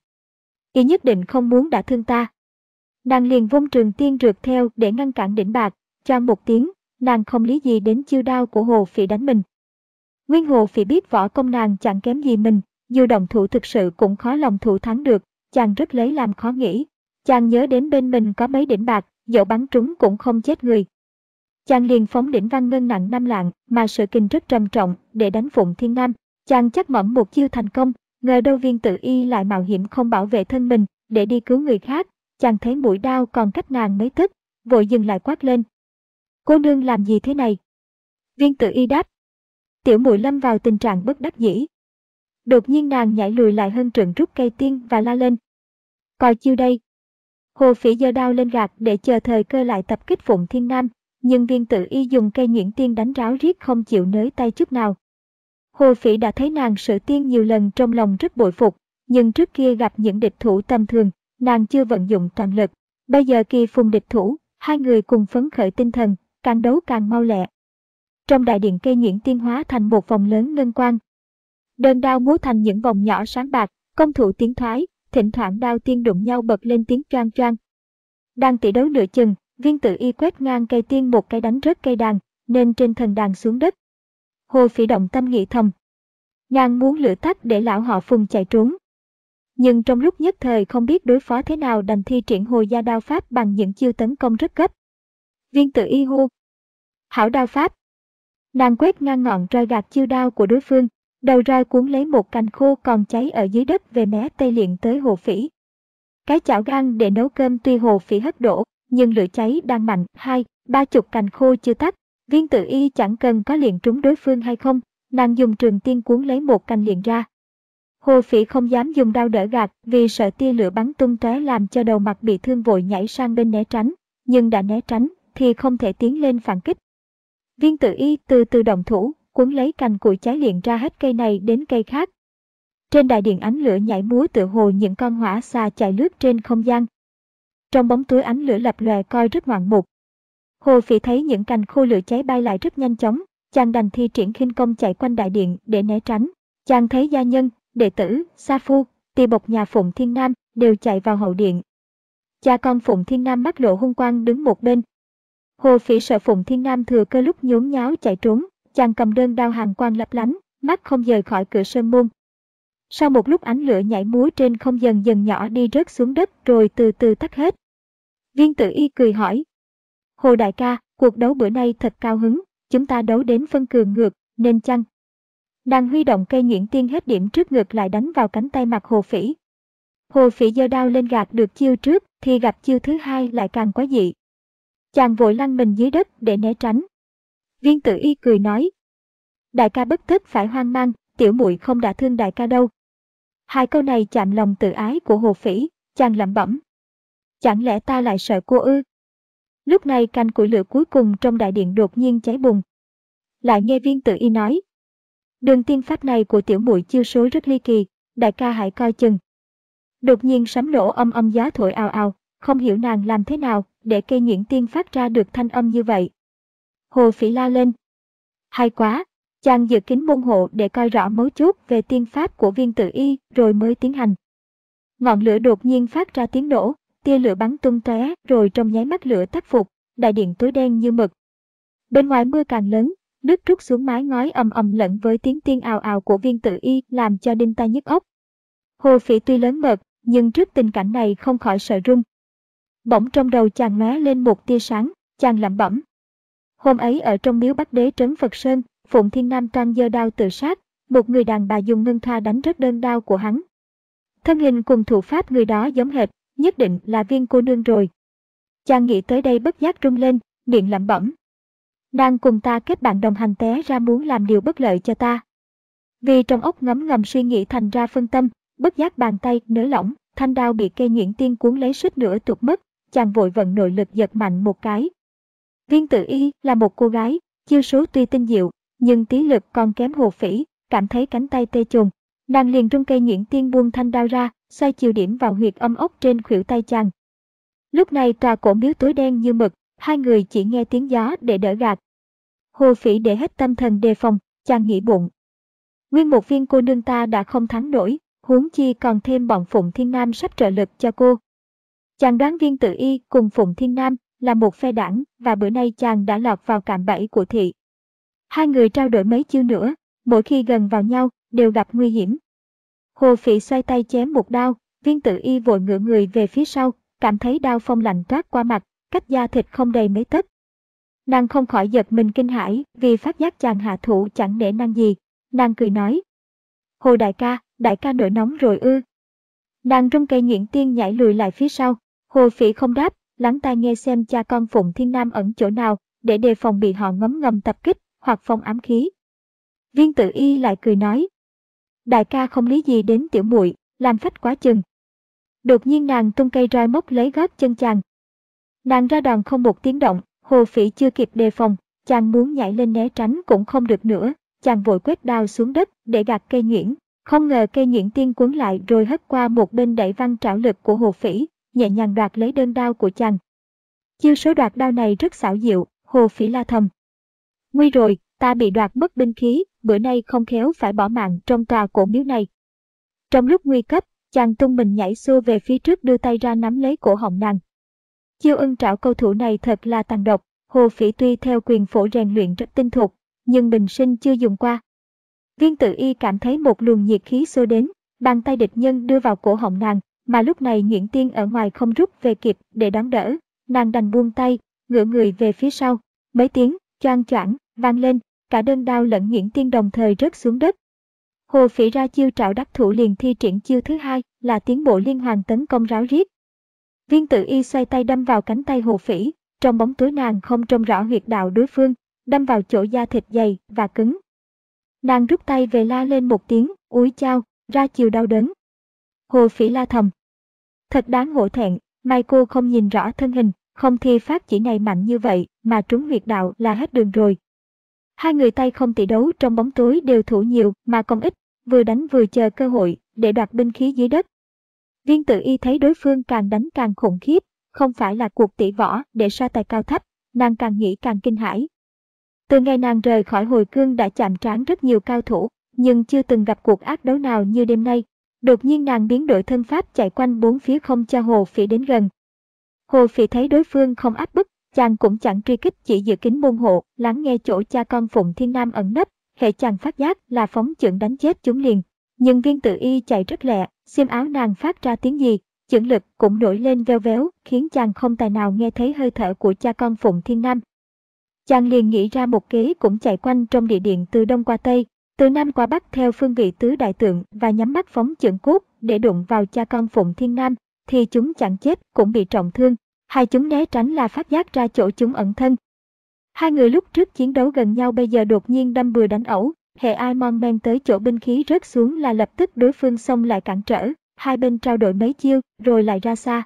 Y nhất định không muốn đả thương ta. Nàng liền vung trường tiên rượt theo để ngăn cản đỉnh bạc, choang một tiếng, nàng không lý gì đến chiêu đao của Hồ Phỉ đánh mình. Nguyên Hồ Phỉ biết võ công nàng chẳng kém gì mình, dù động thủ thực sự cũng khó lòng thủ thắng được, chàng rất lấy làm khó nghĩ. Chàng nhớ đến bên mình có mấy đỉnh bạc, dẫu bắn trúng cũng không chết người. Chàng liền phóng đỉnh văn ngân nặng năm lạng, mà sự kình rất trầm trọng, để đánh Phụng Thiên Nam. Chàng chắc mẩm một chiêu thành công, ngờ đâu Viên Tử Y lại mạo hiểm không bảo vệ thân mình, để đi cứu người khác. Chàng thấy mũi đao còn cách nàng mấy tấc, vội dừng lại quát lên. Cô nương làm gì thế này? Viên Tử Y đáp. Tiểu muội lâm vào tình trạng bất đắc dĩ. Đột nhiên nàng nhảy lùi lại hơn trượng rút cây tiên và la lên. Coi chiêu đây. Hồ Phỉ giơ đao lên gạt để chờ thời cơ lại tập kích Phụng Thiên Nam, nhưng Viên Tử Y dùng cây nhuyễn tiên đánh ráo riết không chịu nới tay chút nào. Hồ Phỉ đã thấy nàng sử tiên nhiều lần trong lòng rất bội phục, nhưng trước kia gặp những địch thủ tầm thường, nàng chưa vận dụng toàn lực. Bây giờ kỳ phùng địch thủ, hai người cùng phấn khởi tinh thần, càng đấu càng mau lẹ. Trong đại điện cây nhuyễn tiên hóa thành một vòng lớn ngân quang. Đơn đao múa thành những vòng nhỏ sáng bạc, công thủ tiến thoái, thỉnh thoảng đao tiên đụng nhau bật lên tiếng choang choang. Đang tỷ đấu nửa chừng, Viên Tử Y quét ngang cây tiên một cái đánh rớt cây đàn, nên trên thần đàn xuống đất. Hồ Phỉ động tâm nghĩ thầm. Nàng muốn lửa tắt để lão họ Phùng chạy trốn. Nhưng trong lúc nhất thời không biết đối phó thế nào đành thi triển Hồ gia đao pháp bằng những chiêu tấn công rất gấp. Viên Tử Y hô. Hảo đao pháp. Nàng quét ngang ngọn roi gạt chiêu đao của đối phương, đầu roi cuốn lấy một cành khô còn cháy ở dưới đất về mé tây liệng tới Hồ Phỉ. Cái chảo gang để nấu cơm tuy Hồ Phỉ hất đổ, nhưng lửa cháy đang mạnh, hai, ba chục cành khô chưa tắt. Viên Tử Y chẳng cần có liền trúng đối phương hay không, nàng dùng trường tiên cuốn lấy một cành liền ra. Hồ Phỉ không dám dùng đao đỡ gạt vì sợ tia lửa bắn tung tóe làm cho đầu mặt bị thương, vội nhảy sang bên né tránh, nhưng đã né tránh thì không thể tiến lên phản kích. Viên Tử Y từ từ động thủ, cuốn lấy cành củi cháy liền ra hết cây này đến cây khác. Trên đại điện ánh lửa nhảy múa tựa hồ những con hỏa xà chạy lướt trên không gian. Trong bóng tối ánh lửa lập lòe coi rất ngoạn mục. Hồ Phỉ thấy những cành khô lửa cháy bay lại rất nhanh chóng, chàng đành thi triển khinh công chạy quanh đại điện để né tránh. Chàng thấy gia nhân, đệ tử, sa phu, tỳ bộc nhà Phụng Thiên Nam đều chạy vào hậu điện. Cha con Phụng Thiên Nam mắt lộ hung quang đứng một bên. Hồ Phỉ sợ Phụng Thiên Nam thừa cơ lúc nhốn nháo chạy trốn, chàng cầm đơn đao hàn quang lấp lánh, mắt không rời khỏi cửa sơn môn. Sau một lúc ánh lửa nhảy múa trên không dần dần nhỏ đi rớt xuống đất rồi từ từ tắt hết. Viên Tử Y cười hỏi. Hồ đại ca, cuộc đấu bữa nay thật cao hứng, chúng ta đấu đến phân cường ngược, nên chăng? Nàng huy động cây nhuyễn tiên hết điểm trước ngực lại đánh vào cánh tay mặt Hồ Phỉ. Hồ Phỉ giơ đao lên gạt được chiêu trước thì gặp chiêu thứ hai lại càng quá dị. Chàng vội lăn mình dưới đất để né tránh. Viên Tử Y cười nói. Đại ca bất tất phải hoang mang, tiểu muội không đả thương đại ca đâu. Hai câu này chạm lòng tự ái của Hồ Phỉ, chàng lẩm bẩm. Chẳng lẽ ta lại sợ cô ư? Lúc này cành củi lửa cuối cùng trong đại điện đột nhiên cháy bùng. Lại nghe Viên Tử Y nói. Đường tiên pháp này của tiểu muội chiêu số rất ly kỳ, đại ca hãy coi chừng. Đột nhiên sấm nổ âm âm gió thổi ào ào, không hiểu nàng làm thế nào để cây nhuyễn tiên phát ra được thanh âm như vậy. Hồ Phỉ la lên. Hay quá, chàng dự kính môn hộ để coi rõ mấu chốt về tiên pháp của Viên Tử Y rồi mới tiến hành. Ngọn lửa đột nhiên phát ra tiếng nổ, tia lửa bắn tung tóe rồi trong nháy mắt lửa tắt phục, đại điện tối đen như mực. Bên ngoài mưa càng lớn, nước trút xuống mái ngói ầm ầm lẫn với tiếng tiên ào ào của Viên Tử Y làm cho đinh tai nhức óc. Hồ Phỉ tuy lớn mật, nhưng trước tình cảnh này không khỏi sợ run. Bỗng trong đầu chàng lóe lên một tia sáng, chàng lẩm bẩm. Hôm ấy ở trong miếu Bắc Đế trấn Phật Sơn, Phụng Thiên Nam toan giơ đao tự sát, một người đàn bà dùng ngân thoa đánh rớt đơn đao của hắn. Thân hình cùng thủ pháp người đó giống hệt, nhất định là Viên cô nương rồi. Chàng nghĩ tới đây bất giác rung lên, miệng lẩm bẩm. Đang cùng ta kết bạn đồng hành té ra muốn làm điều bất lợi cho ta. Vì trong óc ngấm ngầm suy nghĩ thành ra phân tâm, bất giác bàn tay nới lỏng, thanh đao bị cây nhuyễn tiên cuốn lấy suýt nữa tụt mất, chàng vội vận nội lực giật mạnh một cái. Viên Tử Y là một cô gái, chiêu số tuy tinh diệu, nhưng tí lực còn kém Hồ Phỉ, cảm thấy cánh tay tê chồn. Nàng liền rung cây nhuyễn tiên buông thanh đao ra, xoay chiều điểm vào huyệt âm ốc trên khuỷu tay chàng. Lúc này tòa cổ miếu tối đen như mực, hai người chỉ nghe tiếng gió để đỡ gạt. Hồ Phỉ để hết tâm thần đề phòng, chàng nghĩ bụng. Nguyên một viên cô nương ta đã không thắng nổi, huống chi còn thêm bọn Phụng Thiên Nam sắp trợ lực cho cô. Chàng đoán Viên Tử Y cùng Phụng Thiên Nam là một phe đảng và bữa nay chàng đã lọt vào cạm bẫy của thị. Hai người trao đổi mấy chiêu nữa, mỗi khi gần vào nhau đều gặp nguy hiểm. Hồ Phỉ xoay tay chém một đao, Viên Tử Y vội ngửa người về phía sau, cảm thấy đao phong lạnh toát qua mặt, cách da thịt không đầy mấy tấc. Nàng không khỏi giật mình kinh hãi vì phát giác chàng hạ thủ chẳng nể nang gì. Nàng cười nói. Hồ đại ca, đại ca nổi nóng rồi ư. Nàng rung cây nhuyễn tiên nhảy lùi lại phía sau. Hồ Phỉ không đáp, lắng tai nghe xem cha con Phụng Thiên Nam ẩn chỗ nào để đề phòng bị họ ngấm ngầm tập kích hoặc phong ám khí. Viên Tử Y lại cười nói. Đại ca không lý gì đến tiểu muội, làm phách quá chừng. Đột nhiên nàng tung cây roi móc lấy gót chân chàng. Nàng ra đòn không một tiếng động, Hồ Phỉ chưa kịp đề phòng, chàng muốn nhảy lên né tránh cũng không được nữa, chàng vội quét đao xuống đất để gạt cây nhuyễn. Không ngờ cây nhuyễn tiên cuốn lại rồi hất qua một bên đẩy văng trảo lực của Hồ Phỉ, nhẹ nhàng đoạt lấy đơn đao của chàng. Chiêu số đoạt đao này rất xảo diệu, Hồ Phỉ la thầm. Nguy rồi, ta bị đoạt mất binh khí, bữa nay không khéo phải bỏ mạng trong tòa cổ miếu này. Trong lúc nguy cấp, chàng tung mình nhảy xô về phía trước đưa tay ra nắm lấy cổ họng nàng. Chiêu ưng trảo câu thủ này thật là tàn độc, Hồ Phỉ tuy theo quyền phổ rèn luyện rất tinh thục, nhưng bình sinh chưa dùng qua. Viên Tử Y cảm thấy một luồng nhiệt khí xô đến, bàn tay địch nhân đưa vào cổ họng nàng, mà lúc này nhuyễn tiên ở ngoài không rút về kịp để đón đỡ, nàng đành buông tay, ngửa người về phía sau, mấy tiếng choang choảng vang lên, cả đơn đao lẫn nhuyễn tiên đồng thời rớt xuống đất. Hồ Phỉ ra chiêu trảo đắc thủ liền thi triển chiêu thứ hai là tiến bộ liên hoàn tấn công ráo riết. Viên Tử Y xoay tay đâm vào cánh tay Hồ Phỉ, trong bóng tối nàng không trông rõ huyệt đạo đối phương, đâm vào chỗ da thịt dày và cứng. Nàng rút tay về la lên một tiếng, úi chao, ra chiều đau đớn. Hồ Phỉ la thầm. Thật đáng hổ thẹn, may cô không nhìn rõ thân hình, không thì phát chỉ này mạnh như vậy mà trúng huyệt đạo là hết đường rồi. Hai người tay không tỷ đấu trong bóng tối đều thủ nhiều mà công ít, vừa đánh vừa chờ cơ hội để đoạt binh khí dưới đất. Viên Tử Y thấy đối phương càng đánh càng khủng khiếp, không phải là cuộc tỷ võ để so tài cao thấp, nàng càng nghĩ càng kinh hãi. Từ ngày nàng rời khỏi hồi cương đã chạm trán rất nhiều cao thủ, nhưng chưa từng gặp cuộc ác đấu nào như đêm nay. Đột nhiên nàng biến đổi thân pháp chạy quanh bốn phía không cho Hồ Phỉ đến gần. Hồ Phỉ thấy đối phương không áp bức, chàng cũng chẳng truy kích, chỉ giữ kín môn hộ, lắng nghe chỗ cha con Phụng Thiên Nam ẩn nấp, hệ chàng phát giác là phóng chưởng đánh chết chúng liền. Nhưng Viên Tử Y chạy rất lẹ, xiêm áo nàng phát ra tiếng gì, chưởng lực cũng nổi lên veo véo, khiến chàng không tài nào nghe thấy hơi thở của cha con Phụng Thiên Nam. Chàng liền nghĩ ra một kế cũng chạy quanh trong địa điện từ đông qua tây, từ nam qua bắc theo phương vị tứ đại tượng và nhắm mắt phóng chưởng cốt để đụng vào cha con Phụng Thiên Nam, thì chúng chẳng chết cũng bị trọng thương, hai chúng né tránh là phát giác ra chỗ chúng ẩn thân. Hai người lúc trước chiến đấu gần nhau bây giờ đột nhiên đâm bừa đánh ẩu, hệ ai mon men tới chỗ binh khí rớt xuống là lập tức đối phương xông lại cản trở, hai bên trao đổi mấy chiêu rồi lại ra xa.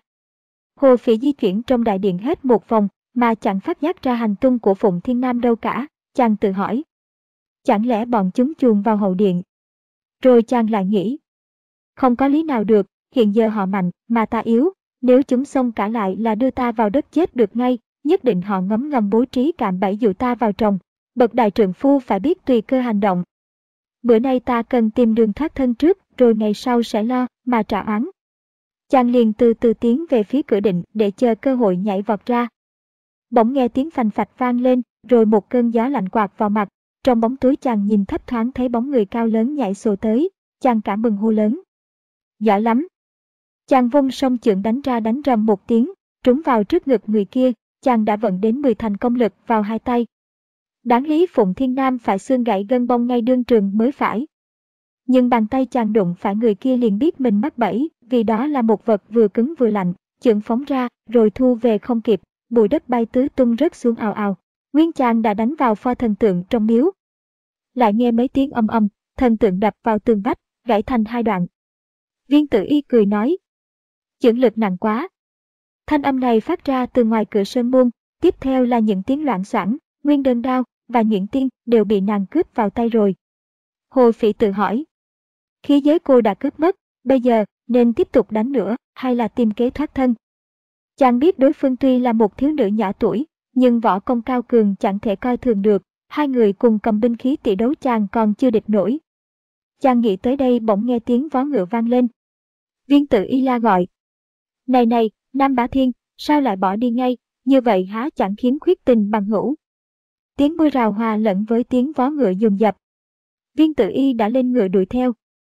Hồ Phỉ di chuyển trong đại điện hết một vòng mà chẳng phát giác ra hành tung của Phụng Thiên Nam đâu cả, chàng tự hỏi. Chẳng lẽ bọn chúng chuồn vào hậu điện? Rồi chàng lại nghĩ. Không có lý nào được, hiện giờ họ mạnh mà ta yếu, nếu chúng xông cả lại là đưa ta vào đất chết được ngay, nhất định họ ngấm ngầm bố trí cạm bẫy dụ ta vào trồng. Bậc đại trượng phu phải biết tùy cơ hành động. Bữa nay ta cần tìm đường thoát thân trước, rồi ngày sau sẽ lo mà trả oán. Chàng liền từ từ tiến về phía cửa định để chờ cơ hội nhảy vọt ra. Bỗng nghe tiếng phành phạch vang lên, rồi một cơn gió lạnh quạt vào mặt. Trong bóng tối chàng nhìn thấp thoáng thấy bóng người cao lớn nhảy sổ tới, chàng cả mừng hô lớn. Giỏi lắm! Chàng vung song chưởng đánh ra đánh rầm một tiếng, trúng vào trước ngực người kia, chàng đã vận đến mười thành công lực vào hai tay. Đáng lý Phụng Thiên Nam phải xương gãy gân bông ngay đương trường mới phải. Nhưng bàn tay chàng đụng phải người kia liền biết mình mắc bẫy, vì đó là một vật vừa cứng vừa lạnh, chưởng phóng ra rồi thu về không kịp, bụi đất bay tứ tung rớt xuống ào ào. Nguyên chàng đã đánh vào pho thần tượng trong miếu. Lại nghe mấy tiếng âm âm, thần tượng đập vào tường vách, gãy thành hai đoạn. Viên Tử Y cười nói. Chưởng lực nặng quá. Thanh âm này phát ra từ ngoài cửa sơn môn, tiếp theo là những tiếng loạn xoảng, nguyên đơn đao và nhuyễn tiên đều bị nàng cướp vào tay rồi. Hồ Phỉ tự hỏi. Khí giới cô đã cướp mất, bây giờ nên tiếp tục đánh nữa hay là tìm kế thoát thân. Chàng biết đối phương tuy là một thiếu nữ nhỏ tuổi, nhưng võ công cao cường chẳng thể coi thường được, hai người cùng cầm binh khí tỷ đấu chàng còn chưa địch nổi. Chàng nghĩ tới đây bỗng nghe tiếng vó ngựa vang lên. Viên Tử Y la gọi. Này này, Nam Bá Thiên, sao lại bỏ đi ngay, như vậy há chẳng khiến khuyết tình bằng hữu. Tiếng mưa rào hòa lẫn với tiếng vó ngựa dồn dập. Viên Tử Y đã lên ngựa đuổi theo.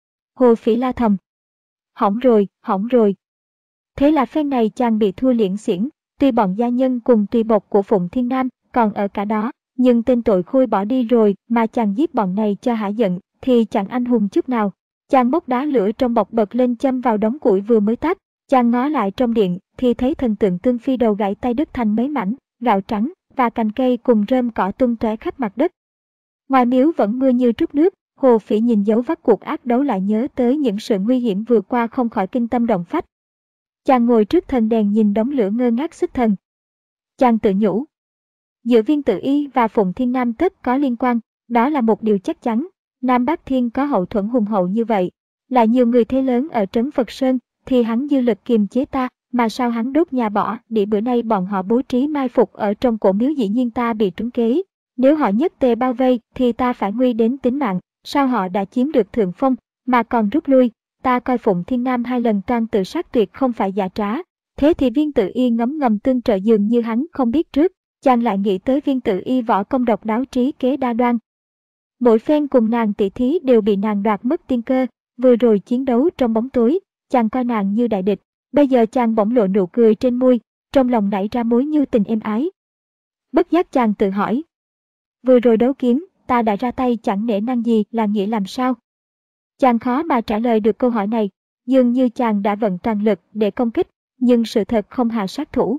Hồ Phỉ la thầm. Hỏng rồi, hỏng rồi. Thế là phen này chàng bị thua liễn xiển, tuy bọn gia nhân cùng tùy bộc của Phụng Thiên Nam còn ở cả đó, nhưng tên tội khôi bỏ đi rồi mà chàng giết bọn này cho hả giận, thì chẳng anh hùng chút nào. Chàng bốc đá lửa trong bọc bật lên châm vào đống củi vừa mới tắt, chàng ngó lại trong điện thì thấy thần tượng Tương Phi đầu gãy tay đứt thành mấy mảnh, gạo trắng và cành cây cùng rơm cỏ tung tóe khắp mặt đất. Ngoài miếu vẫn mưa như trút nước, Hồ Phỉ nhìn dấu vết cuộc ác đấu lại nhớ tới những sự nguy hiểm vừa qua không khỏi kinh tâm động phách. Chàng ngồi trước thần đèn nhìn đống lửa ngơ ngác xuất thần. Chàng tự nhủ. Giữa Viên Tử Y và Phụng Thiên Nam tất có liên quan, đó là một điều chắc chắn. Nam Bá Thiên có hậu thuẫn hùng hậu như vậy, lại nhiều người thế lớn ở trấn Phật Sơn, thì hắn dư lực kiềm chế ta, mà sao hắn đốt nhà bỏ, để bữa nay bọn họ bố trí mai phục ở trong cổ miếu dĩ nhiên ta bị trúng kế. Nếu họ nhất tề bao vây thì ta phải nguy đến tính mạng, sao họ đã chiếm được thượng phong, mà còn rút lui, ta coi Phụng Thiên Nam hai lần toan tự sát tuyệt không phải giả trá. Thế thì Viên Tử Y ngấm ngầm tương trợ dường như hắn không biết trước, chàng lại nghĩ tới Viên Tử Y võ công độc đáo trí kế đa đoan. Mỗi phen cùng nàng tỷ thí đều bị nàng đoạt mất tiên cơ, vừa rồi chiến đấu trong bóng tối, chàng coi nàng như đại địch, bây giờ chàng bỗng lộ nụ cười trên môi, trong lòng nảy ra mối như tình êm ái. Bất giác chàng tự hỏi. Vừa rồi đấu kiếm, ta đã ra tay chẳng nể nang gì là nghĩa làm sao? Chàng khó mà trả lời được câu hỏi này, dường như chàng đã vận toàn lực để công kích, nhưng sự thật không hạ sát thủ.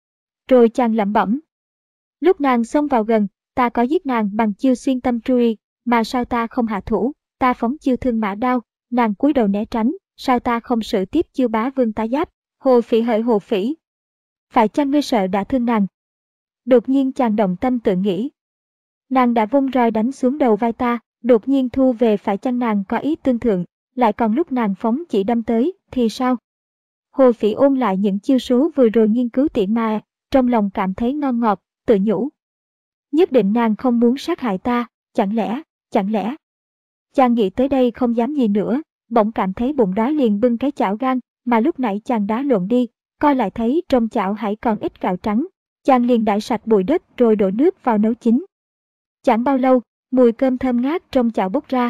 Rồi chàng lẩm bẩm. Lúc nàng xông vào gần, ta có giết nàng bằng chiêu xuyên tâm truy, mà sao ta không hạ thủ, ta phóng chiêu thương mã đao, nàng cúi đầu né tránh, sao ta không sử tiếp chiêu bá vương tá giáp. Hồ Phỉ hỡi Hồ Phỉ, phải chăng ngươi sợ đã thương nàng? Đột nhiên chàng động tâm tự nghĩ. Nàng đã vung roi đánh xuống đầu vai ta, đột nhiên thu về, phải chăng nàng có ý tương thượng, lại còn lúc nàng phóng chỉ đâm tới, thì sao? Hồ Phỉ ôn lại những chiêu số vừa rồi nghiên cứu tỉ mà, trong lòng cảm thấy ngon ngọt, tự nhủ. Nhất định nàng không muốn sát hại ta, chẳng lẽ, chẳng lẽ. Chàng nghĩ tới đây không dám gì nữa, bỗng cảm thấy bụng đói liền bưng cái chảo gan mà lúc nãy chàng đá lộn đi, coi lại thấy trong chảo hãy còn ít gạo trắng. Chàng liền đãi sạch bụi đất rồi đổ nước vào nấu chín. Chẳng bao lâu, mùi cơm thơm ngát trong chảo bốc ra.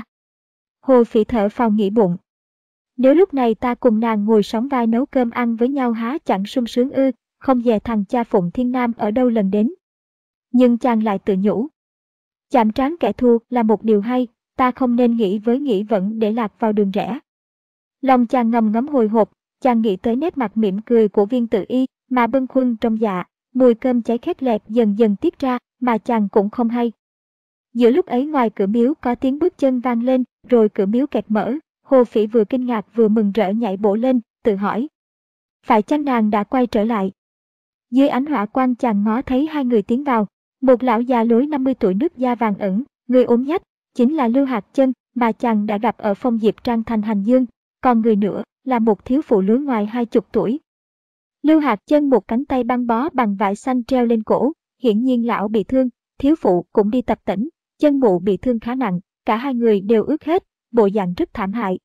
Hồ Phỉ thở phào nghĩ bụng. Nếu lúc này ta cùng nàng ngồi sóng vai nấu cơm ăn với nhau há chẳng sung sướng ư, không dè thằng cha Phụng Thiên Nam ở đâu lần đến. Nhưng chàng lại tự nhủ. Chạm trán kẻ thù là một điều hay, ta không nên nghĩ với nghĩ vẫn để lạc vào đường rẽ. Lòng chàng ngầm ngấm hồi hộp, chàng nghĩ tới nét mặt mỉm cười của Viên Tử Y mà bâng khuâng trong dạ, mùi cơm cháy khét lẹt dần dần tiết ra mà chàng cũng không hay. Giữa lúc ấy ngoài cửa miếu có tiếng bước chân vang lên, rồi cửa miếu kẹt mở, Hồ Phỉ vừa kinh ngạc vừa mừng rỡ nhảy bổ lên, tự hỏi. Phải chăng nàng đã quay trở lại? Dưới ánh hỏa quang chàng ngó thấy hai người tiến vào, một lão già lối năm mươi tuổi nước da vàng ẩn, người ốm nhách, chính là Lưu Hạc Chân mà chàng đã gặp ở Phong Diệp Trang thành Hành Dương, còn người nữa là một thiếu phụ lứa ngoài hai chục tuổi. Lưu Hạc Chân một cánh tay băng bó bằng vải xanh treo lên cổ, hiển nhiên lão bị thương, thiếu phụ cũng đi tập tễnh, chân mụ bị thương khá nặng, cả hai người đều ướt hết, bộ dạng rất thảm hại.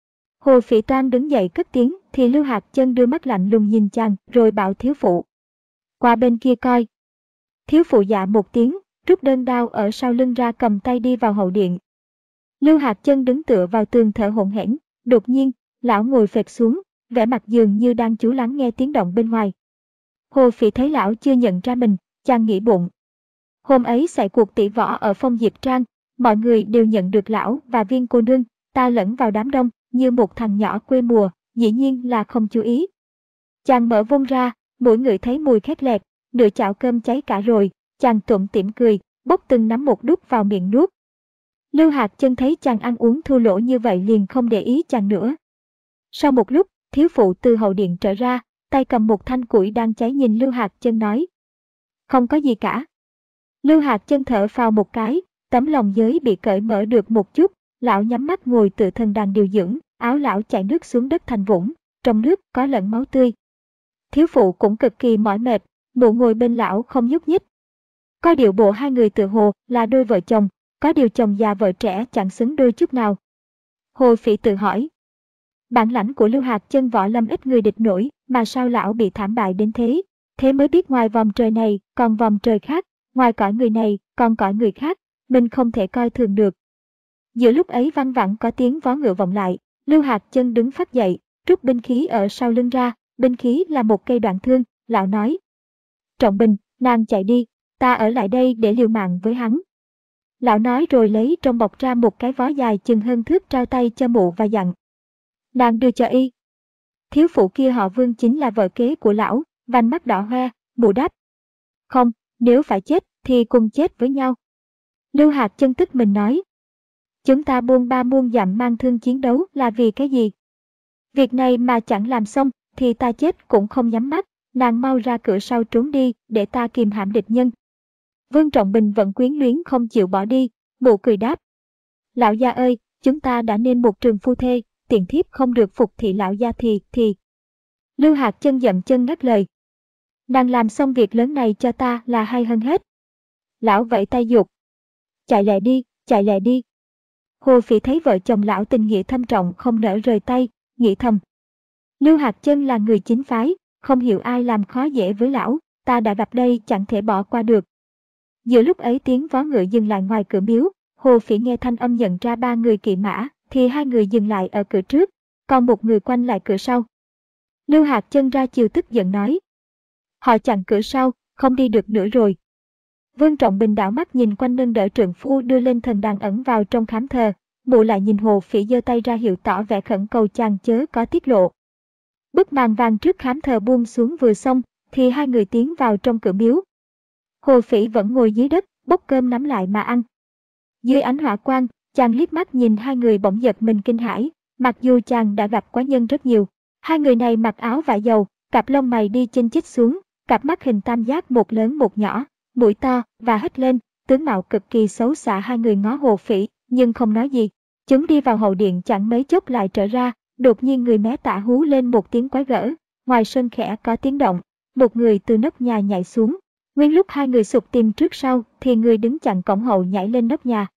Hồ Phỉ toan đứng dậy cất tiếng thì Lưu Hạc Chân đưa mắt lạnh lùng nhìn chàng rồi bảo thiếu phụ. Qua bên kia coi. Thiếu phụ dạ một tiếng, rút đơn đao ở sau lưng ra cầm tay đi vào hậu điện. Lưu Hạc Chân đứng tựa vào tường thở hổn hển, đột nhiên, lão ngồi phệt xuống, vẻ mặt dường như đang chú lắng nghe tiếng động bên ngoài. Hồ Phỉ thấy lão chưa nhận ra mình, chàng nghĩ bụng. Hôm ấy xảy cuộc tỷ võ ở Phong Diệp Trang, mọi người đều nhận được lão và Viên cô nương, ta lẫn vào đám đông như một thằng nhỏ quê mùa, dĩ nhiên là không chú ý. Chàng mở vung ra, mỗi người thấy mùi khét lẹt, nửa chảo cơm cháy cả rồi, chàng tủm tỉm cười, bốc từng nắm một đút vào miệng nuốt. Lưu Hạc Chân thấy chàng ăn uống thua lỗ như vậy liền không để ý chàng nữa. Sau một lúc, thiếu phụ từ hậu điện trở ra, tay cầm một thanh củi đang cháy nhìn Lưu Hạc Chân nói. Không có gì cả. Lưu Hạc Chân thở phào một cái, tấm lòng giới bị cởi mở được một chút, Lão nhắm mắt ngồi tựa thần đàn điều dưỡng, áo lão chảy nước xuống đất thành vũng, trong nước có lẫn máu tươi. Thiếu phụ cũng cực kỳ mỏi mệt, mụ ngồi bên lão không nhúc nhích. Có điệu bộ hai người tựa hồ là đôi vợ chồng, có điều chồng già vợ trẻ chẳng xứng đôi chút nào. Hồ Phỉ tự hỏi. Bản lãnh của Lưu Hạc Chân võ lâm ít người địch nổi, mà sao lão bị thảm bại đến thế? Thế mới biết ngoài vòng trời này còn vòng trời khác, ngoài cõi người này còn cõi người khác, mình không thể coi thường được. Giữa lúc ấy văng vẳng có tiếng vó ngựa vọng lại, Lưu Hạc Chân đứng phắt dậy, rút binh khí ở sau lưng ra, binh khí là một cây đoạn thương, lão nói. Trọng Bình, nàng chạy đi, ta ở lại đây để liều mạng với hắn. Lão nói rồi lấy trong bọc ra một cái vó dài chừng hơn thước trao tay cho mụ và dặn. Nàng đưa cho y. Thiếu phụ kia họ Vương chính là vợ kế của lão, vành mắt đỏ hoe, mụ đáp. Không, nếu phải chết thì cùng chết với nhau. Lưu Hạc Chân tức mình nói. Chúng ta buôn ba muôn dặm mang thương chiến đấu là vì cái gì? Việc này mà chẳng làm xong thì ta chết cũng không nhắm mắt, nàng mau ra cửa sau trốn đi để ta kìm hãm địch nhân. Vương Trọng Bình vẫn quyến luyến không chịu bỏ đi, mụ cười đáp. Lão gia ơi, chúng ta đã nên một trường phu thê, tiện thiếp không được phục thị lão gia thì, thì. Lưu Hạc Chân dậm chân ngắt lời. Nàng làm xong việc lớn này cho ta là hay hơn hết. Lão vẫy tay giục. Chạy lẹ đi, chạy lẹ đi. Hồ Phỉ thấy vợ chồng lão tình nghĩa thâm trọng không nỡ rời tay, nghĩ thầm. Lưu Hạc Chân là người chính phái, không hiểu ai làm khó dễ với lão, ta đã gặp đây chẳng thể bỏ qua được. Giữa lúc ấy tiếng vó ngựa dừng lại ngoài cửa miếu, Hồ Phỉ nghe thanh âm nhận ra ba người kỵ mã, thì hai người dừng lại ở cửa trước, còn một người quanh lại cửa sau. Lưu Hạc Chân ra chiều tức giận nói. Họ chặn cửa sau, không đi được nữa rồi. Vương Trọng Bình đảo mắt nhìn quanh nâng đỡ trượng phu đưa lên thần đàn ẩn vào trong khám thờ, mụ lại nhìn Hồ Phỉ giơ tay ra hiệu tỏ vẻ khẩn cầu chàng chớ có tiết lộ. Bức màn vàng trước khám thờ buông xuống vừa xong, thì hai người tiến vào trong cửa miếu. Hồ Phỉ vẫn ngồi dưới đất, bốc cơm nắm lại mà ăn. Dưới ánh hỏa quang, chàng liếc mắt nhìn hai người bỗng giật mình kinh hãi, mặc dù chàng đã gặp quái nhân rất nhiều. Hai người này mặc áo vải dầu, cặp lông mày đi chênh chích xuống, cặp mắt hình tam giác một lớn một nhỏ, mũi to và hất lên, tướng mạo cực kỳ xấu xả. Hai người ngó Hồ Phỉ, nhưng không nói gì. Chúng đi vào hậu điện chẳng mấy chốc lại trở ra, đột nhiên người mé tả hú lên một tiếng quái gở, ngoài sân khẽ có tiếng động, một người từ nóc nhà nhảy xuống. Nguyên lúc hai người sục tìm trước sau thì người đứng chặn cổng hậu nhảy lên nóc nhà.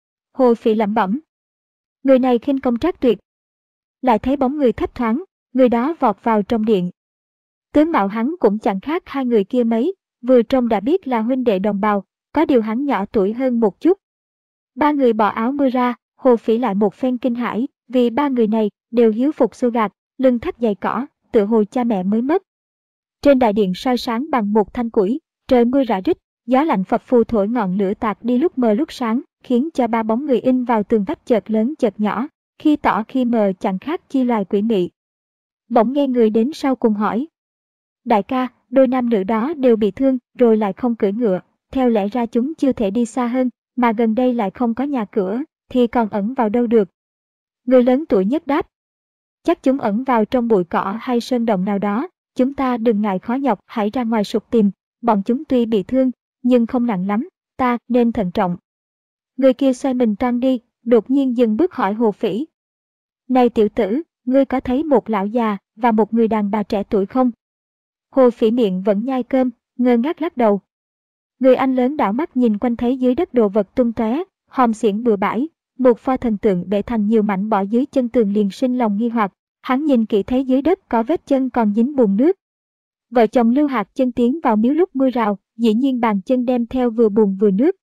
Hồ Phỉ lẩm bẩm. Người này khinh công trác tuyệt. Lại thấy bóng người thấp thoáng, người đó vọt vào trong điện. Tướng mạo hắn cũng chẳng khác hai người kia mấy, vừa trông đã biết là huynh đệ đồng bào, có điều hắn nhỏ tuổi hơn một chút. Ba người bỏ áo mưa ra, Hồ Phỉ lại một phen kinh hãi, vì ba người này đều hiếu phục xô gạt, lưng thắt giày cỏ, tựa hồ cha mẹ mới mất. Trên đại điện soi sáng bằng một thanh củi, trời mưa rã rít, gió lạnh phập phù thổi ngọn lửa tạt đi lúc mờ lúc sáng, khiến cho ba bóng người in vào tường vách chợt lớn chợt nhỏ, khi tỏ khi mờ chẳng khác chi loài quỷ mị. Bỗng nghe người đến sau cùng hỏi. Đại ca, đôi nam nữ đó đều bị thương rồi lại không cưỡi ngựa, theo lẽ ra chúng chưa thể đi xa hơn, mà gần đây lại không có nhà cửa, thì còn ẩn vào đâu được. Người lớn tuổi nhất đáp. Chắc chúng ẩn vào trong bụi cỏ hay sơn động nào đó, chúng ta đừng ngại khó nhọc, hãy ra ngoài sục tìm, bọn chúng tuy bị thương, nhưng không nặng lắm, ta nên thận trọng. Người kia xoay mình toan đi, đột nhiên dừng bước hỏi Hồ Phỉ. Này tiểu tử, ngươi có thấy một lão già và một người đàn bà trẻ tuổi không? Hồ Phỉ miệng vẫn nhai cơm, ngơ ngác lắc đầu. Người anh lớn đảo mắt nhìn quanh thấy dưới đất đồ vật tung tóe, hòm xiển bừa bãi, một pho thần tượng bể thành nhiều mảnh bỏ dưới chân tường liền sinh lòng nghi hoặc. Hắn nhìn kỹ thấy dưới đất có vết chân còn dính bùn nước. Vợ chồng Lưu Hạc Chân tiến vào miếu lúc mưa rào, dĩ nhiên bàn chân đem theo vừa bùn vừa nước.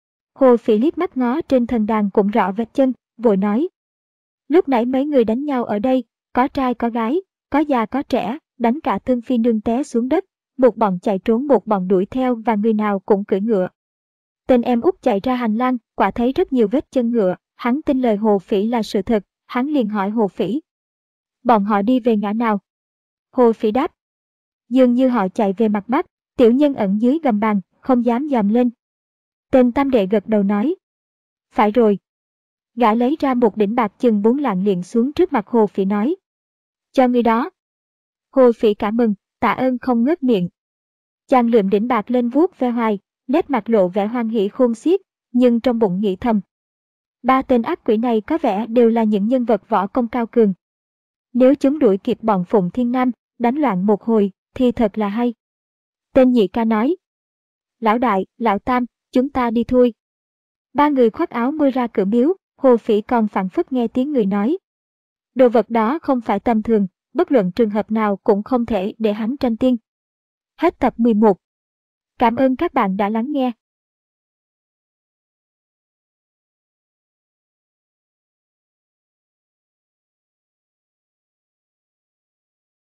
Hồ Phỉ liếc mắt ngó trên thần đàn cũng rõ vết chân, vội nói. Lúc nãy mấy người đánh nhau ở đây, có trai có gái, có già có trẻ, đánh cả Tương Phi Nương té xuống đất, một bọn chạy trốn một bọn đuổi theo và người nào cũng cưỡi ngựa. Tên em út chạy ra hành lang, quả thấy rất nhiều vết chân ngựa, hắn tin lời Hồ Phỉ là sự thật, hắn liền hỏi Hồ Phỉ. Bọn họ đi về ngã nào? Hồ Phỉ đáp. Dường như họ chạy về mặt bắc, tiểu nhân ẩn dưới gầm bàn, không dám dòm lên. Tên tam đệ gật đầu nói. Phải rồi. Gã lấy ra một đỉnh bạc chừng bốn lạng liền xuống trước mặt Hồ Phỉ nói. Cho người đó. Hồ Phỉ cảm mừng, tạ ơn không ngớt miệng. Chàng lượm đỉnh bạc lên vuốt ve hoài, nét mặt lộ vẻ hoan hỉ khôn xiết, nhưng trong bụng nghĩ thầm. Ba tên ác quỷ này có vẻ đều là những nhân vật võ công cao cường. Nếu chúng đuổi kịp bọn Phụng Thiên Nam, đánh loạn một hồi, thì thật là hay. Tên nhị ca nói. Lão đại, lão tam, chúng ta đi thôi. Ba người khoác áo mưa ra cửa miếu, Hồ Phỉ còn phảng phất nghe tiếng người nói. Đồ vật đó không phải tầm thường, bất luận trường hợp nào cũng không thể để hắn tranh tiên. Hết tập mười một. Cảm ơn các bạn đã lắng nghe.